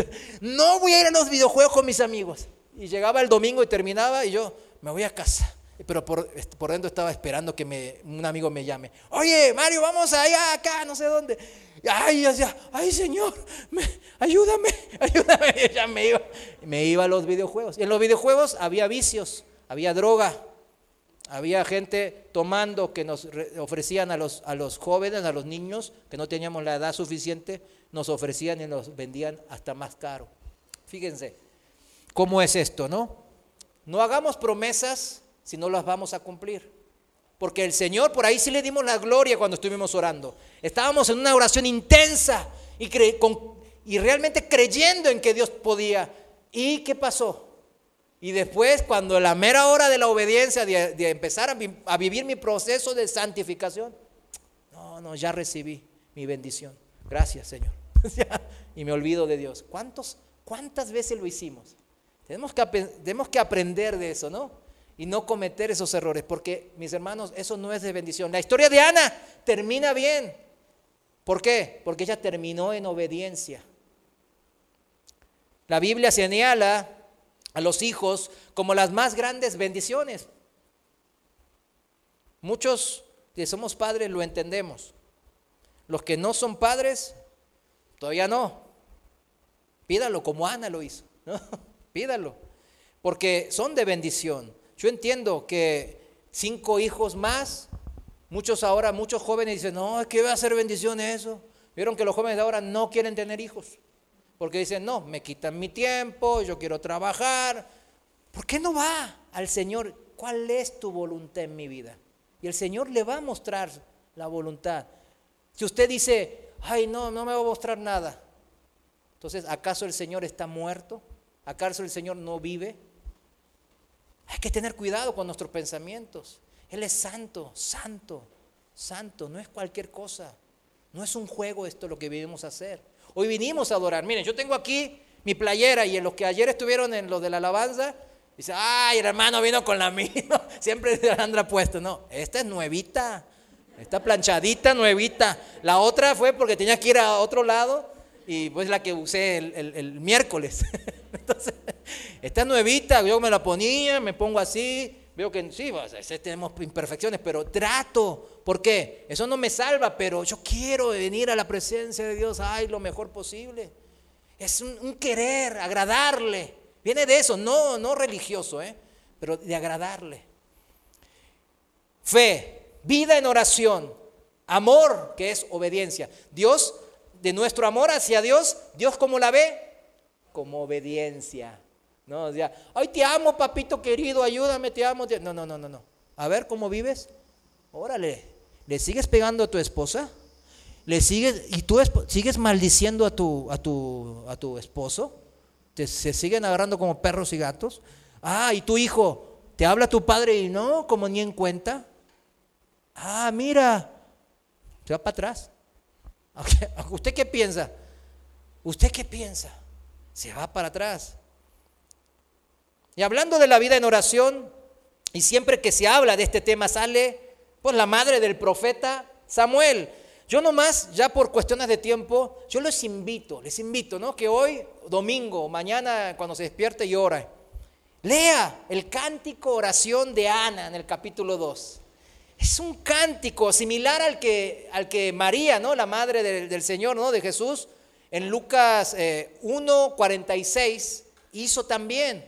No voy a ir a los videojuegos con mis amigos. Y llegaba el domingo y terminaba y yo me voy a casa. Pero por, por dentro estaba esperando que me, un amigo me llame. Oye, Mario, vamos allá, acá, no sé dónde. Ay, ya, ay, Señor, me, ayúdame, ayúdame. Y ya me iba, me iba a los videojuegos. Y en los videojuegos había vicios, había droga. Había gente tomando que nos ofrecían a los, a los jóvenes, a los niños, que no teníamos la edad suficiente, nos ofrecían y nos vendían hasta más caro. Fíjense cómo es esto, ¿no? No hagamos promesas si no las vamos a cumplir. Porque el Señor, por ahí sí le dimos la gloria cuando estuvimos orando. Estábamos en una oración intensa y, cre- con, y realmente creyendo en que Dios podía. ¿Y qué pasó? Y después, cuando la mera hora de la obediencia, de, de empezar a, vi, a vivir mi proceso de santificación, no, no, ya recibí mi bendición. Gracias, Señor. Y me olvido de Dios. ¿Cuántos, cuántas veces lo hicimos? Tenemos que, tenemos que aprender de eso, ¿no? Y no cometer esos errores, porque, mis hermanos, eso no es de bendición. La historia de Ana termina bien. ¿Por qué? Porque ella terminó en obediencia. La Biblia señala a los hijos como las más grandes bendiciones. Muchos que somos padres lo entendemos. Los que no son padres, todavía no. Pídalo como Ana lo hizo, ¿no? Pídalo, porque son de bendición. Yo entiendo que cinco hijos más, muchos ahora, muchos jóvenes dicen, no, ¿qué va a ser bendición eso? Vieron que los jóvenes de ahora no quieren tener hijos, porque dicen, no, me quitan mi tiempo, yo quiero trabajar. ¿Por qué no va al Señor? ¿Cuál es tu voluntad en mi vida? Y el Señor le va a mostrar la voluntad. Si usted dice, ay, no, no me va a mostrar nada, entonces, ¿acaso el Señor está muerto? ¿Acaso el Señor no vive? Hay que tener cuidado con nuestros pensamientos. Él es santo, santo, santo, no es cualquier cosa. No es un juego esto lo que vinimos a hacer. Hoy vinimos a adorar. Miren, yo tengo aquí mi playera y en los que ayer estuvieron en los de la alabanza, dice, ay, el hermano vino con la mía, siempre anda puesto. No, esta es nuevita, esta planchadita nuevita. La otra fue porque tenía que ir a otro lado y pues la que usé el, el, el miércoles. Entonces, esta es nuevita, yo me la ponía, me pongo así, veo que sí, pues, tenemos imperfecciones, pero trato. ¿Por qué? Eso no me salva, pero yo quiero venir a la presencia de Dios, ay, lo mejor posible. Es un, un querer, agradarle. Viene de eso, no, no religioso, ¿eh? Pero de agradarle. Fe, vida en oración, amor, que es obediencia. Dios, de nuestro amor hacia Dios, Dios ¿cómo la ve? Como obediencia. No, o sea, ay, te amo, papito querido, ayúdame, te amo. Te... No, no, no, no, no. A ver cómo vives. Órale, ¿le sigues pegando a tu esposa? ¿Le sigues y tú sigues maldiciendo a tu a tu a tu esposo? ¿Te, se siguen agarrando como perros y gatos? Ah, y tu hijo, te habla tu padre y no, como ni en cuenta. Ah, mira, se va para atrás. ¿Usted qué piensa? ¿Usted qué piensa? Se va para atrás. Y hablando de la vida en oración, y siempre que se habla de este tema sale pues la madre del profeta Samuel. Yo nomás, ya por cuestiones de tiempo, yo les invito, les invito, ¿no? Que hoy, domingo, mañana cuando se despierte y ora, lea el cántico oración de Ana en el capítulo dos. Es un cántico similar al que, al que María, ¿no? La madre del, del Señor, ¿no? De Jesús, en Lucas eh, uno cuarenta y seis hizo también.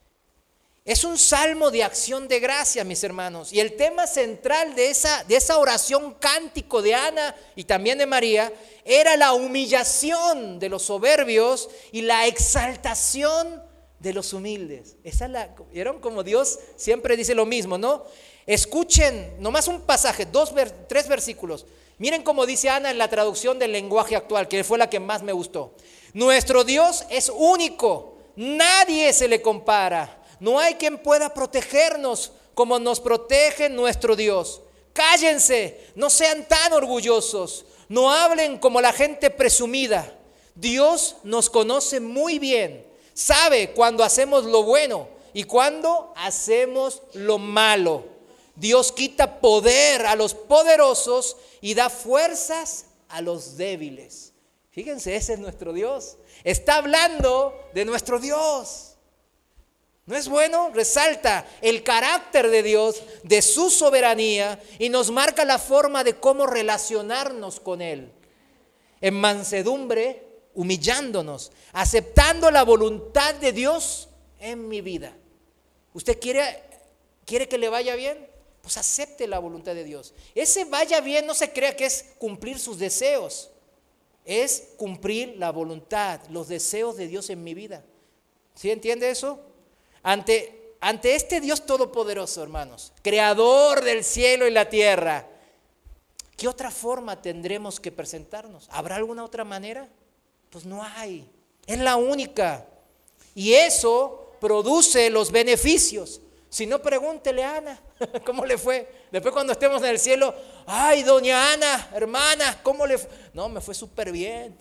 Es un salmo de acción de gracias, mis hermanos. Y el tema central de esa, de esa oración cántico de Ana y también de María era la humillación de los soberbios y la exaltación de los humildes. Esa es la, ¿vieron como Dios siempre dice lo mismo, no? Escuchen, nomás un pasaje, dos, tres versículos. Miren cómo dice Ana en la traducción del lenguaje actual, que fue la que más me gustó. Nuestro Dios es único, nadie se le compara. No hay quien pueda protegernos como nos protege nuestro Dios. Cállense, no sean tan orgullosos, no hablen como la gente presumida. Dios nos conoce muy bien, sabe cuando hacemos lo bueno y cuando hacemos lo malo. Dios quita poder a los poderosos y da fuerzas a los débiles. Fíjense, ese es nuestro Dios. Está hablando de nuestro Dios. ¿No es bueno? Resalta el carácter de Dios, de su soberanía y nos marca la forma de cómo relacionarnos con Él. En mansedumbre, humillándonos, aceptando la voluntad de Dios en mi vida. ¿Usted quiere, quiere que le vaya bien? Pues acepte la voluntad de Dios. Ese vaya bien no se crea que es cumplir sus deseos. Es cumplir la voluntad, los deseos de Dios en mi vida. ¿Sí entiende eso? Ante, ante este Dios todopoderoso, hermanos, creador del cielo y la tierra, ¿qué otra forma tendremos que presentarnos? ¿Habrá alguna otra manera? Pues no hay. Es la única. Y eso produce los beneficios. Si no, pregúntele a Ana, ¿cómo le fue? Después cuando estemos en el cielo, ay, doña Ana, hermana, ¿cómo le fue? No, me fue súper bien.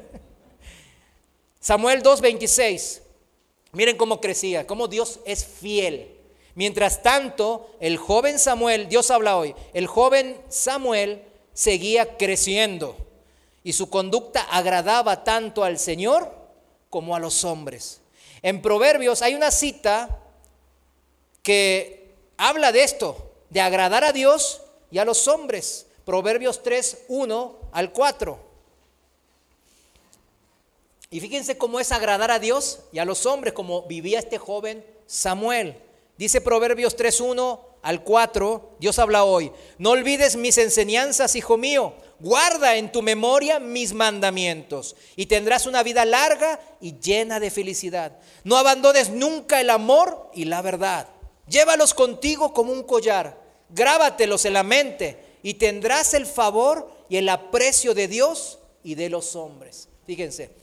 Samuel dos veintiséis, miren cómo crecía, cómo Dios es fiel. Mientras tanto, el joven Samuel, Dios habla hoy, el joven Samuel seguía creciendo y su conducta agradaba tanto al Señor como a los hombres. En Proverbios hay una cita que habla de esto, de agradar a Dios y a los hombres. Proverbios tres, uno al cuatro. Y fíjense cómo es agradar a Dios y a los hombres, como vivía este joven Samuel. Dice Proverbios tres, uno al cuatro, Dios habla hoy: no olvides mis enseñanzas, hijo mío, guarda en tu memoria mis mandamientos, y tendrás una vida larga y llena de felicidad. No abandones nunca el amor y la verdad. Llévalos contigo como un collar, grábatelos en la mente, y tendrás el favor y el aprecio de Dios y de los hombres. Fíjense,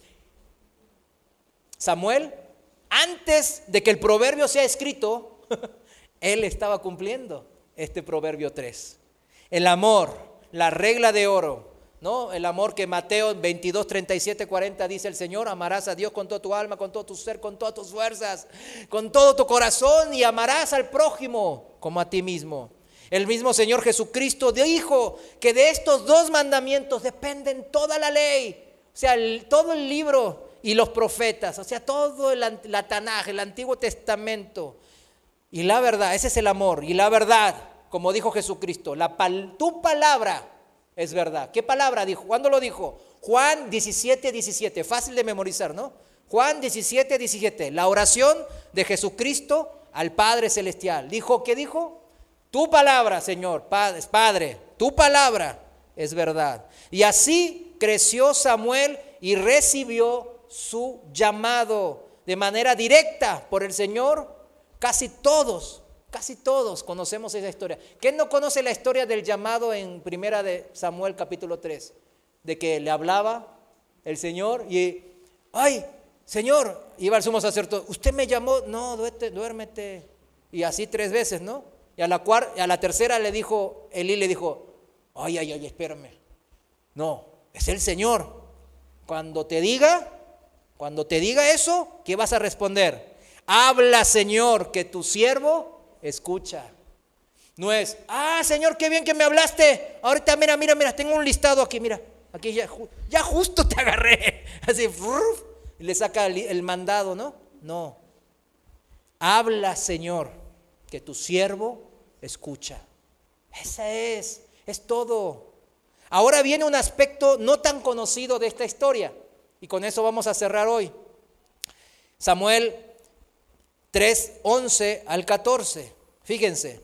Samuel, antes de que el proverbio sea escrito, él estaba cumpliendo este proverbio tres. El amor, la regla de oro, ¿no? El amor que Mateo veintidós, treinta y siete, cuarenta dice el Señor: amarás a Dios con toda tu alma, con todo tu ser, con todas tus fuerzas, con todo tu corazón, y amarás al prójimo como a ti mismo. El mismo Señor Jesucristo dijo que de estos dos mandamientos dependen toda la ley, o sea, el, todo el libro y los profetas, o sea, todo el, la Tanaj, el Antiguo Testamento. Y la verdad, ese es el amor. Y la verdad, como dijo Jesucristo, la pal, tu palabra es verdad. ¿Qué palabra dijo? ¿Cuándo lo dijo? Juan diecisiete, diecisiete, fácil de memorizar, ¿no? Juan diecisiete, diecisiete, la oración de Jesucristo al Padre Celestial. Dijo, ¿qué dijo? Tu palabra, Señor, Padre, Padre, tu palabra es verdad. Y así creció Samuel y recibió su llamado de manera directa por el Señor. Casi todos, casi todos conocemos esa historia. ¿Quién no conoce la historia del llamado en primera de Samuel capítulo tres? De que le hablaba el Señor y, ay, Señor, iba el sumo sacerdote, usted me llamó, no, duérmete, duérmete. Y así tres veces, ¿no? Y a la, cuarta, a la tercera le dijo, Elí le dijo, ay, ay, ay, espérame. No, es el Señor. Cuando te diga, cuando te diga eso, ¿qué vas a responder? Habla, Señor, que tu siervo escucha. No es, ah, Señor, qué bien que me hablaste. Ahorita, mira, mira, mira, tengo un listado aquí, mira. Aquí ya, ya justo te agarré. Así, fruf, y le saca el, el mandado, ¿no? No. Habla, Señor, que tu siervo escucha. Esa es, es todo. Ahora viene un aspecto no tan conocido de esta historia. Y con eso vamos a cerrar hoy. Samuel tres, once al catorce. Fíjense,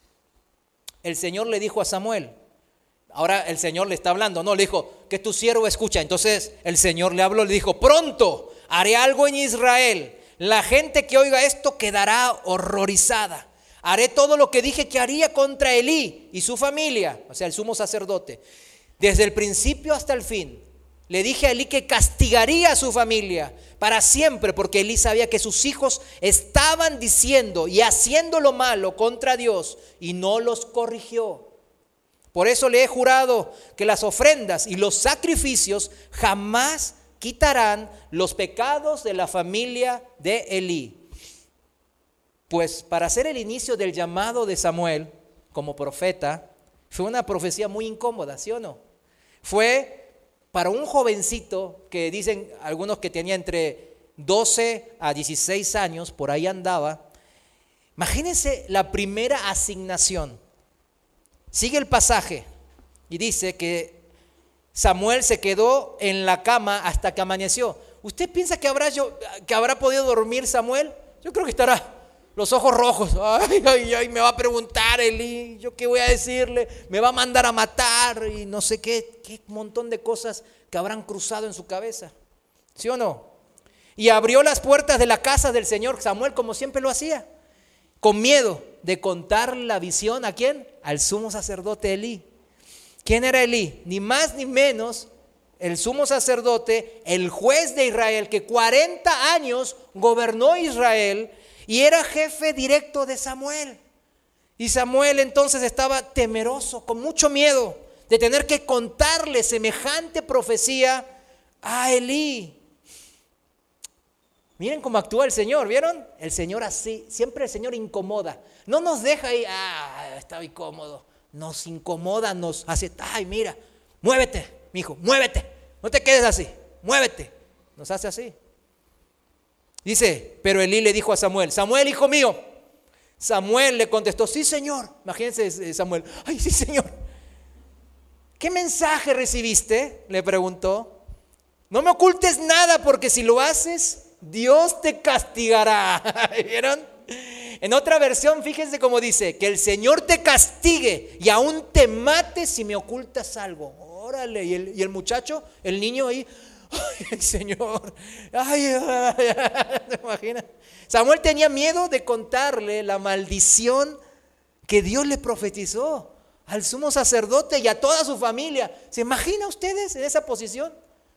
el Señor le dijo a Samuel, ahora el Señor le está hablando, no, le dijo, que tu siervo escucha. Entonces el Señor le habló, le dijo, pronto haré algo en Israel. La gente que oiga esto quedará horrorizada. Haré todo lo que dije que haría contra Elí y su familia, o sea, el sumo sacerdote, desde el principio hasta el fin. Le dije a Elí que castigaría a su familia para siempre, porque Elí sabía que sus hijos estaban diciendo y haciendo lo malo contra Dios y no los corrigió. Por eso le he jurado que las ofrendas y los sacrificios jamás quitarán los pecados de la familia de Elí. Pues para hacer el inicio del llamado de Samuel como profeta, fue una profecía muy incómoda, ¿sí o no? Fue para un jovencito que dicen algunos que tenía entre doce a dieciséis años, por ahí andaba. Imagínense la primera asignación. Sigue el pasaje y dice que Samuel se quedó en la cama hasta que amaneció. ¿Usted piensa que habrá, yo, que habrá podido dormir Samuel? Yo creo que estará los ojos rojos. Ay, ay, ay, me va a preguntar Elí, ¿yo qué voy a decirle? Me va a mandar a matar y no sé qué, qué montón de cosas que habrán cruzado en su cabeza. ¿Sí o no? Y abrió las puertas de la casa del Señor Samuel como siempre lo hacía, con miedo de contar la visión. ¿A quién? Al sumo sacerdote Elí. ¿Quién era Elí? Ni más ni menos el sumo sacerdote, el juez de Israel, que cuarenta años gobernó Israel y era jefe directo de Samuel. Y Samuel entonces estaba temeroso, con mucho miedo de tener que contarle semejante profecía a Elí. Miren cómo actúa el Señor, ¿vieron? El Señor así, siempre el Señor incomoda. No nos deja ahí, ah, estaba incómodo. Nos incomoda, nos hace, ay, mira, muévete, mijo, muévete. No te quedes así, muévete. Nos hace así. Dice, pero Elí le dijo a Samuel, Samuel, hijo mío. Samuel le contestó, sí, Señor. Imagínense Samuel, ay, sí, Señor. ¿Qué mensaje recibiste? Le preguntó. No me ocultes nada, porque si lo haces, Dios te castigará. ¿Vieron? En otra versión, fíjense cómo dice, que el Señor te castigue y aún te mate si me ocultas algo. Órale, y el, y el muchacho, el niño ahí, ay, Señor, ay, ay, ay, ¿te imaginas? Samuel tenía miedo de contarle la maldición que Dios le profetizó al sumo sacerdote y a toda su familia. ¿Se imagina ustedes en esa posición?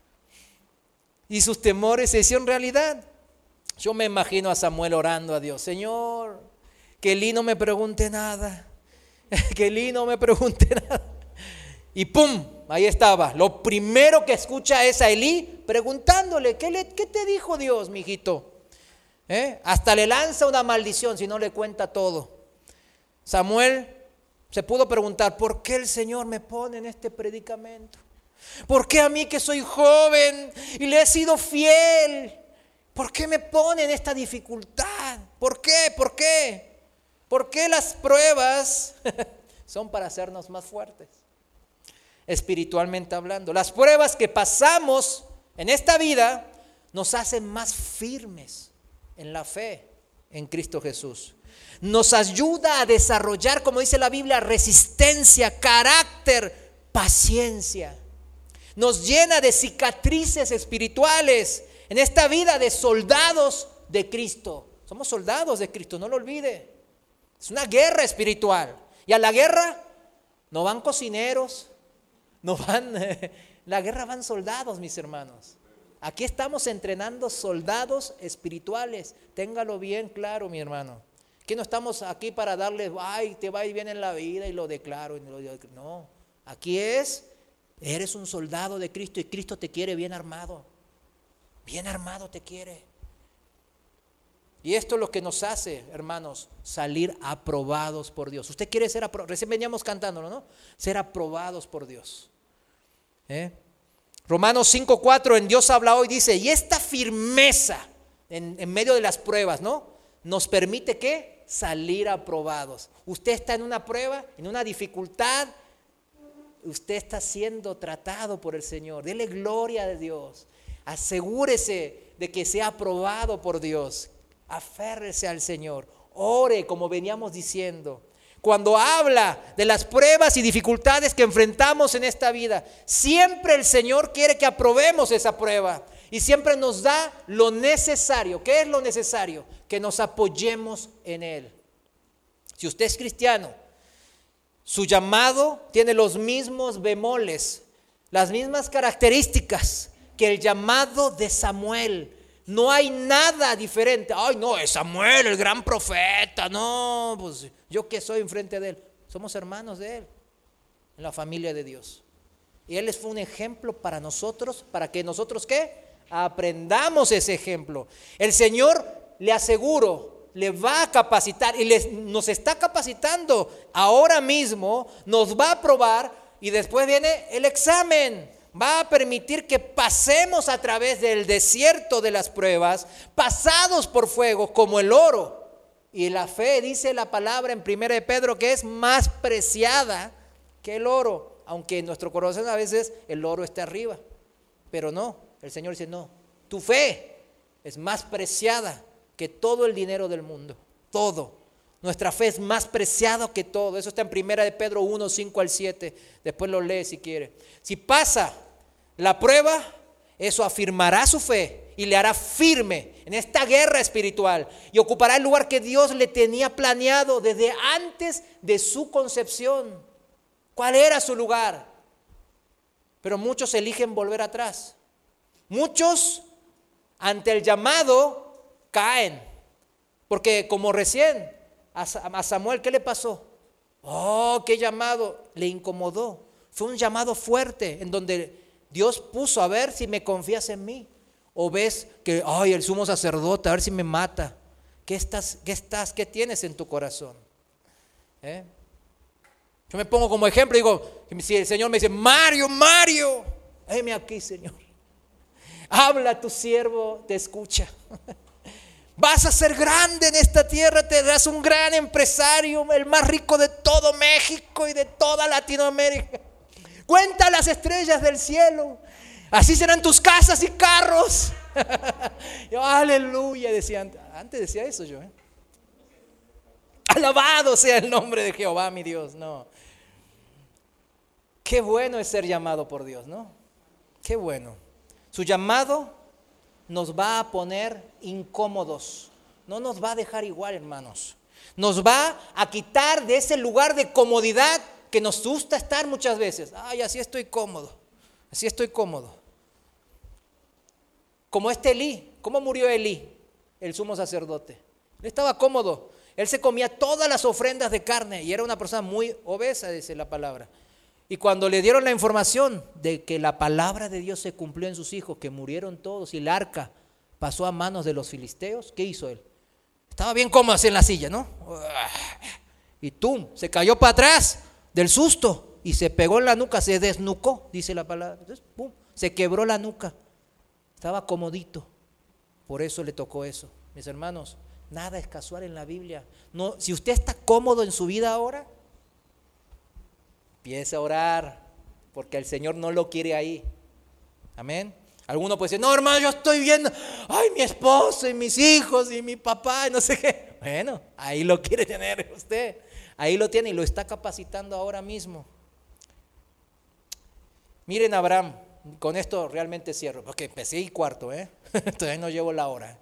Y sus temores se hicieron realidad. Yo me imagino a Samuel orando a Dios, Señor, que Elí no me pregunte nada, que Elí no me pregunte nada. Y pum, ahí estaba. Lo primero que escucha es a Elí preguntándole, ¿qué, le, qué te dijo Dios, mijito? ¿Eh? Hasta le lanza una maldición si no le cuenta todo. Samuel se pudo preguntar, ¿por qué el Señor me pone en este predicamento? ¿Por qué a mí que soy joven y le he sido fiel? ¿Por qué me pone en esta dificultad? ¿Por qué? ¿Por qué? ¿Por qué las pruebas son para hacernos más fuertes? Espiritualmente hablando, las pruebas que pasamos en esta vida nos hacen más firmes en la fe en Cristo Jesús. Nos ayuda a desarrollar, como dice la Biblia, resistencia, carácter, paciencia. Nos llena de cicatrices espirituales en esta vida de soldados de Cristo. Somos soldados de Cristo, no lo olvide. Es una guerra espiritual. Y a la guerra no van cocineros, no van, la guerra van soldados, mis hermanos. Aquí estamos entrenando soldados espirituales. Téngalo bien claro, mi hermano. Que no estamos aquí para darles, ay, te va a ir bien en la vida y lo declaro. No, aquí es, eres un soldado de Cristo y Cristo te quiere bien armado. Bien armado te quiere. Y esto es lo que nos hace, hermanos, salir aprobados por Dios. Usted quiere ser aprobados, recién veníamos cantándolo, ¿no? Ser aprobados por Dios. ¿Eh? Romanos cinco cuatro en Dios habla hoy, dice, y esta firmeza en, en medio de las pruebas, ¿no? Nos permite, ¿qué? Salir aprobados. Usted está en una prueba, en una dificultad, usted está siendo tratado por el Señor. Dele gloria a Dios. Asegúrese de que sea aprobado por Dios. Aférrese al Señor. Ore, como veníamos diciendo. Cuando habla de las pruebas y dificultades que enfrentamos en esta vida, siempre el Señor quiere que aprobemos esa prueba. Y siempre nos da lo necesario. ¿Qué es lo necesario? Que nos apoyemos en Él. Si usted es cristiano, su llamado tiene los mismos bemoles, las mismas características que el llamado de Samuel. No hay nada diferente. Ay, no, es Samuel, el gran profeta. No, pues yo que soy enfrente de él. Somos hermanos de él, en la familia de Dios. Y él fue un ejemplo para nosotros, para que nosotros, ¿qué? Aprendamos ese ejemplo. El Señor, le aseguro, le va a capacitar y les, nos está capacitando ahora mismo, nos va a probar y después viene el examen. Va a permitir que pasemos a través del desierto de las pruebas, pasados por fuego como el oro. Y la fe, dice la palabra en primera de Pedro, que es más preciada que el oro. Aunque en nuestro corazón a veces el oro está arriba. Pero no, el Señor dice no, tu fe es más preciada que todo el dinero del mundo. Todo. Nuestra fe es más preciada que todo. Eso está en primera de Pedro uno, cinco al siete. Después lo lee si quiere. Si pasa la prueba, eso afirmará su fe y le hará firme en esta guerra espiritual. Y ocupará el lugar que Dios le tenía planeado desde antes de su concepción. ¿Cuál era su lugar? Pero muchos eligen volver atrás. Muchos ante el llamado caen. Porque como recién a Samuel, ¿qué le pasó? Oh, qué llamado, le incomodó. Fue un llamado fuerte en donde Dios puso a ver si me confías en mí. O ves que, ay, el sumo sacerdote, a ver si me mata. ¿Qué estás, qué estás, qué tienes en tu corazón? ¿Eh? Yo me pongo como ejemplo y digo, si el Señor me dice, Mario, Mario, heme aquí, Señor. Habla, tu siervo te escucha. Vas a ser grande en esta tierra, te darás un gran empresario, el más rico de todo México y de toda Latinoamérica. Cuenta las estrellas del cielo, así serán tus casas y carros. Yo, aleluya, decía antes, antes decía eso yo, ¿eh? Alabado sea el nombre de Jehová, mi Dios. No. Qué bueno es ser llamado por Dios, ¿no? Qué bueno. Su llamado nos va a poner incómodos. No nos va a dejar igual, hermanos. Nos va a quitar de ese lugar de comodidad que nos gusta estar muchas veces. Ay, así estoy cómodo. Así estoy cómodo. Como este Elí. ¿Cómo murió Elí, el sumo sacerdote? Él estaba cómodo. Él se comía todas las ofrendas de carne y era una persona muy obesa, dice la palabra. Y cuando le dieron la información de que la palabra de Dios se cumplió en sus hijos, que murieron todos y el arca pasó a manos de los filisteos, ¿qué hizo él? Estaba bien cómodo así en la silla, ¿no? Y tum, se cayó para atrás del susto y se pegó en la nuca, se desnucó, dice la palabra. Entonces, pum, se quebró la nuca. Estaba comodito. Por eso le tocó eso. Mis hermanos, nada es casual en la Biblia. No, si usted está cómodo en su vida ahora, empiece a orar, porque el Señor no lo quiere ahí. Amén. Alguno puede decir, no, hermano, yo estoy viendo, ay, mi esposo y mis hijos y mi papá y no sé qué. Bueno, ahí lo quiere tener usted. Ahí lo tiene y lo está capacitando ahora mismo. Miren a Abraham, con esto realmente cierro, porque empecé y cuarto, ¿eh? Todavía no llevo la hora.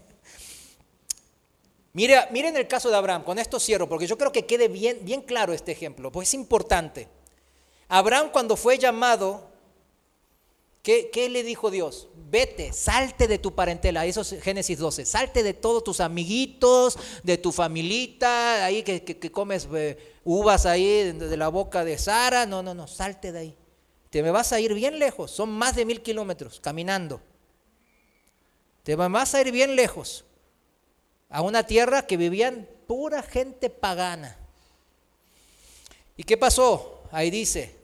Mire, miren el caso de Abraham, con esto cierro, porque yo creo que quede bien, bien claro este ejemplo, porque es importante. Abraham, cuando fue llamado, ¿qué, qué le dijo Dios? Vete, salte de tu parentela, eso es Génesis doce, salte de todos tus amiguitos, de tu familita, ahí que, que, que comes eh, uvas ahí de, de la boca de Sara, no, no, no, salte de ahí. Te me vas a ir bien lejos, son más de mil kilómetros caminando. Te vas a ir bien lejos, a una tierra que vivían pura gente pagana. ¿Y qué pasó? Ahí dice,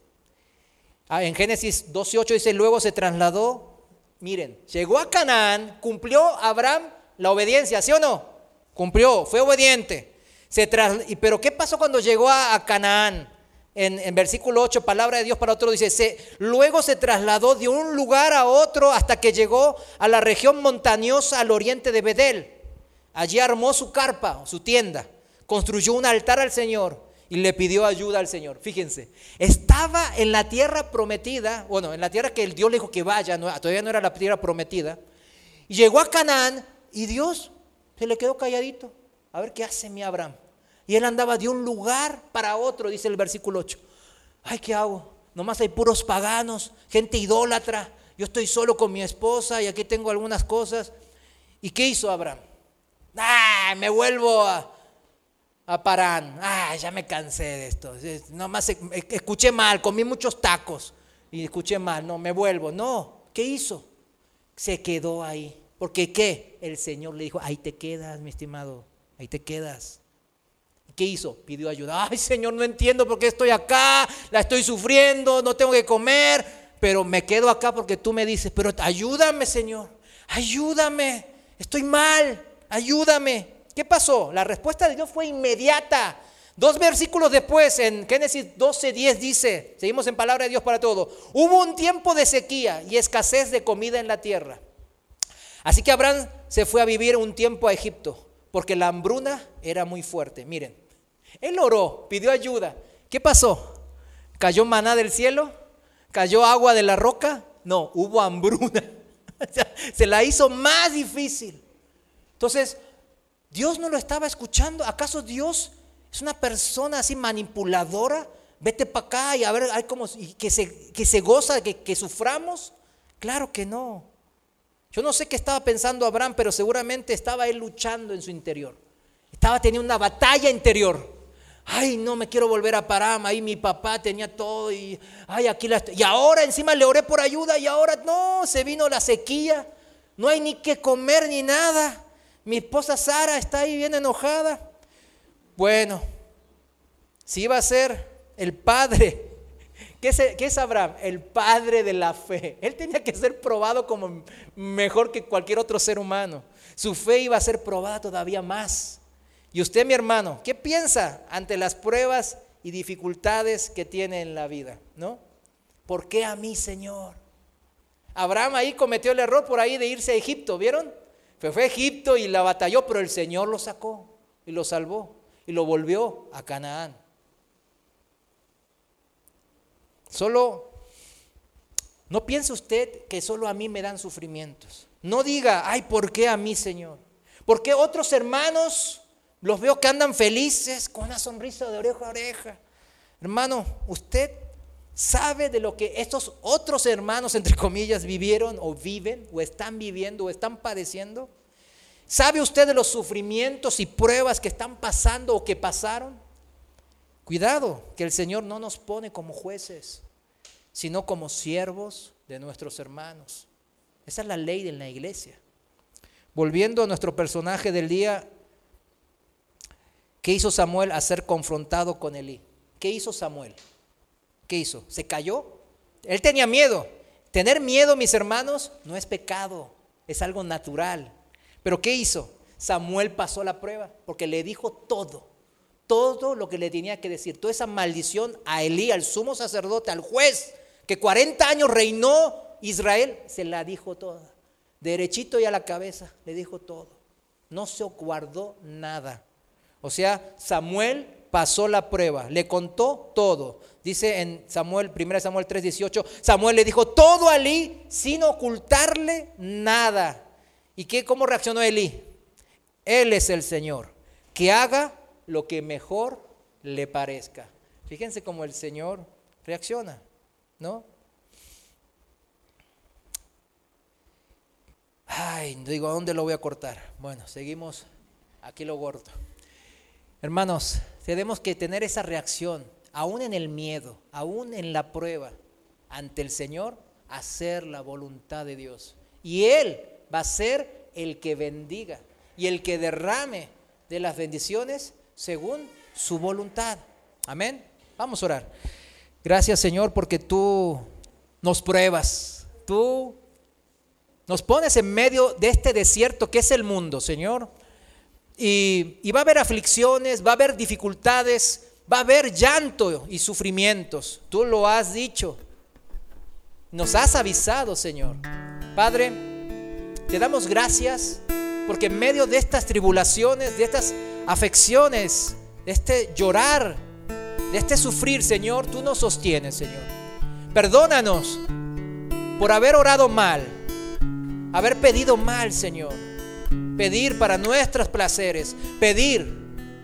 en Génesis doce ocho dice, luego se trasladó, miren, llegó a Canaán, cumplió Abraham la obediencia, ¿sí o no? Cumplió, fue obediente. Se tras, pero ¿qué pasó cuando llegó a, a Canaán? En, en versículo ocho, palabra de Dios para otro, dice, se, luego se trasladó de un lugar a otro hasta que llegó a la región montañosa al oriente de Betel. Allí armó su carpa, su tienda, construyó un altar al Señor y le pidió ayuda al Señor. Fíjense, estaba en la tierra prometida, bueno, en la tierra que el Dios le dijo que vaya, no, todavía no era la tierra prometida. Y llegó a Canaán y Dios se le quedó calladito. A ver qué hace mi Abraham. Y él andaba de un lugar para otro, dice el versículo ocho. Ay, ¿qué hago? Nomás hay puros paganos, gente idólatra. Yo estoy solo con mi esposa y aquí tengo algunas cosas. ¿Y qué hizo Abraham? Ah, me vuelvo a, a Parán. Ah, ya me cansé de esto. Nomás escuché mal, comí muchos tacos y escuché mal. No, me vuelvo. No, ¿qué hizo? Se quedó ahí. ¿Porque qué? El Señor le dijo, ahí te quedas, mi estimado, ahí te quedas. ¿Qué hizo? Pidió ayuda. Ay, Señor, no entiendo por qué estoy acá, la estoy sufriendo, no tengo que comer, pero me quedo acá porque tú me dices, pero ayúdame, Señor, ayúdame, estoy mal, ayúdame. ¿Qué pasó? La respuesta de Dios fue inmediata. Dos versículos después, en Génesis doce diez dice, seguimos en palabra de Dios para todo, hubo un tiempo de sequía y escasez de comida en la tierra. Así que Abraham se fue a vivir un tiempo a Egipto, porque la hambruna era muy fuerte. Miren, él oró, pidió ayuda. ¿Qué pasó? ¿Cayó maná del cielo? ¿Cayó agua de la roca? No, hubo hambruna. Se la hizo más difícil. Entonces, Dios no lo estaba escuchando. ¿Acaso Dios es una persona así manipuladora? Vete para acá y a ver hay como, y que, se, que se goza, que, que suframos. Claro que no. Yo no sé qué estaba pensando Abraham, pero seguramente estaba él luchando en su interior. Estaba teniendo una batalla interior. Ay, no me quiero volver a Parán, ahí mi papá tenía todo y ay, aquí la estoy. Y ahora encima le oré por ayuda y ahora no, se vino la sequía. No hay ni qué comer ni nada. Mi esposa Sara está ahí bien enojada. Bueno, si iba a ser el padre ¿Qué es, ¿Qué es Abraham? El padre de la fe. Él tenía que ser probado como mejor que cualquier otro ser humano. Su fe iba a ser probada todavía más. Y usted, mi hermano, ¿qué piensa ante las pruebas y dificultades que tiene en la vida? ¿No? ¿Por qué a mí, Señor? Abraham ahí cometió el error por ahí de irse a Egipto, ¿vieron? Fue, fue a Egipto y la batalló, pero el Señor lo sacó y lo salvó y lo volvió a Canaán. Solo, no piense usted que solo a mí me dan sufrimientos. No diga, ay, ¿por qué a mí, Señor? ¿Por qué otros hermanos los veo que andan felices con una sonrisa de oreja a oreja? Hermano, usted sabe de lo que estos otros hermanos, entre comillas, vivieron o viven o están viviendo o están padeciendo. ¿Sabe usted de los sufrimientos y pruebas que están pasando o que pasaron? Cuidado, que el Señor no nos pone como jueces, sino como siervos de nuestros hermanos. Esa es la ley de la iglesia. Volviendo a nuestro personaje del día, ¿qué hizo Samuel al ser confrontado con Elí? ¿Qué hizo Samuel? ¿Qué hizo? ¿Se cayó? Él tenía miedo. Tener miedo, mis hermanos, no es pecado, es algo natural. ¿Pero qué hizo? Samuel pasó la prueba porque le dijo todo. Todo lo que le tenía que decir, toda esa maldición a Elí, al sumo sacerdote, al juez, que cuarenta años reinó Israel, se la dijo toda. Derechito y a la cabeza, le dijo todo. No se guardó nada. O sea, Samuel pasó la prueba, le contó todo. Dice en Samuel, primero Samuel tres dieciocho, Samuel le dijo todo a Elí sin ocultarle nada. ¿Y qué, cómo reaccionó Elí? Él es el Señor, que haga lo que mejor le parezca. Fíjense cómo el Señor reacciona, ¿no? Ay, digo, ¿a dónde lo voy a cortar? Bueno, seguimos, aquí lo corto. Hermanos, tenemos que tener esa reacción, aún en el miedo, aún en la prueba, ante el Señor, hacer la voluntad de Dios. Y Él va a ser el que bendiga y el que derrame de las bendiciones según su voluntad. Amén. Vamos a orar. Gracias, Señor, porque tú nos pruebas. Tú nos pones en medio de este desierto que es el mundo, Señor. Y, y va a haber aflicciones, va a haber dificultades, va a haber llanto y sufrimientos. Tú lo has dicho. Nos has avisado, Señor. Padre, te damos gracias porque en medio de estas tribulaciones, de estas afecciones, de este llorar, de este sufrir, Señor, tú nos sostienes, Señor. Perdónanos por haber orado mal, haber pedido mal, Señor. Pedir para nuestros placeres, pedir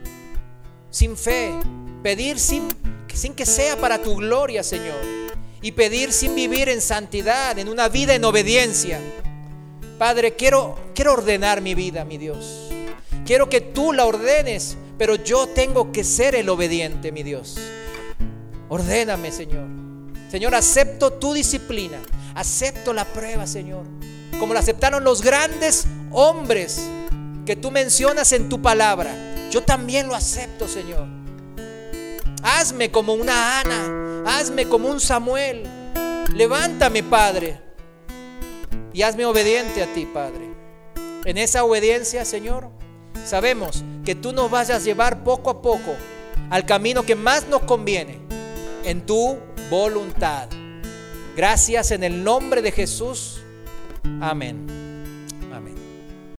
sin fe, pedir sin, sin que sea para tu gloria, Señor. Y pedir sin vivir en santidad, en una vida en obediencia. Padre, quiero, quiero ordenar mi vida, mi Dios. Quiero que tú la ordenes, pero yo tengo que ser el obediente, mi Dios. Ordéname, Señor. Señor, acepto tu disciplina. Acepto la prueba, Señor. Como la aceptaron los grandes hombres que tú mencionas en tu palabra. Yo también lo acepto, Señor. Hazme como una Ana. Hazme como un Samuel. Levántame, Padre. Y hazme obediente a ti, Padre. En esa obediencia, Señor, sabemos que tú nos vas a llevar poco a poco al camino que más nos conviene, en tu voluntad. Gracias en el nombre de Jesús. Amén.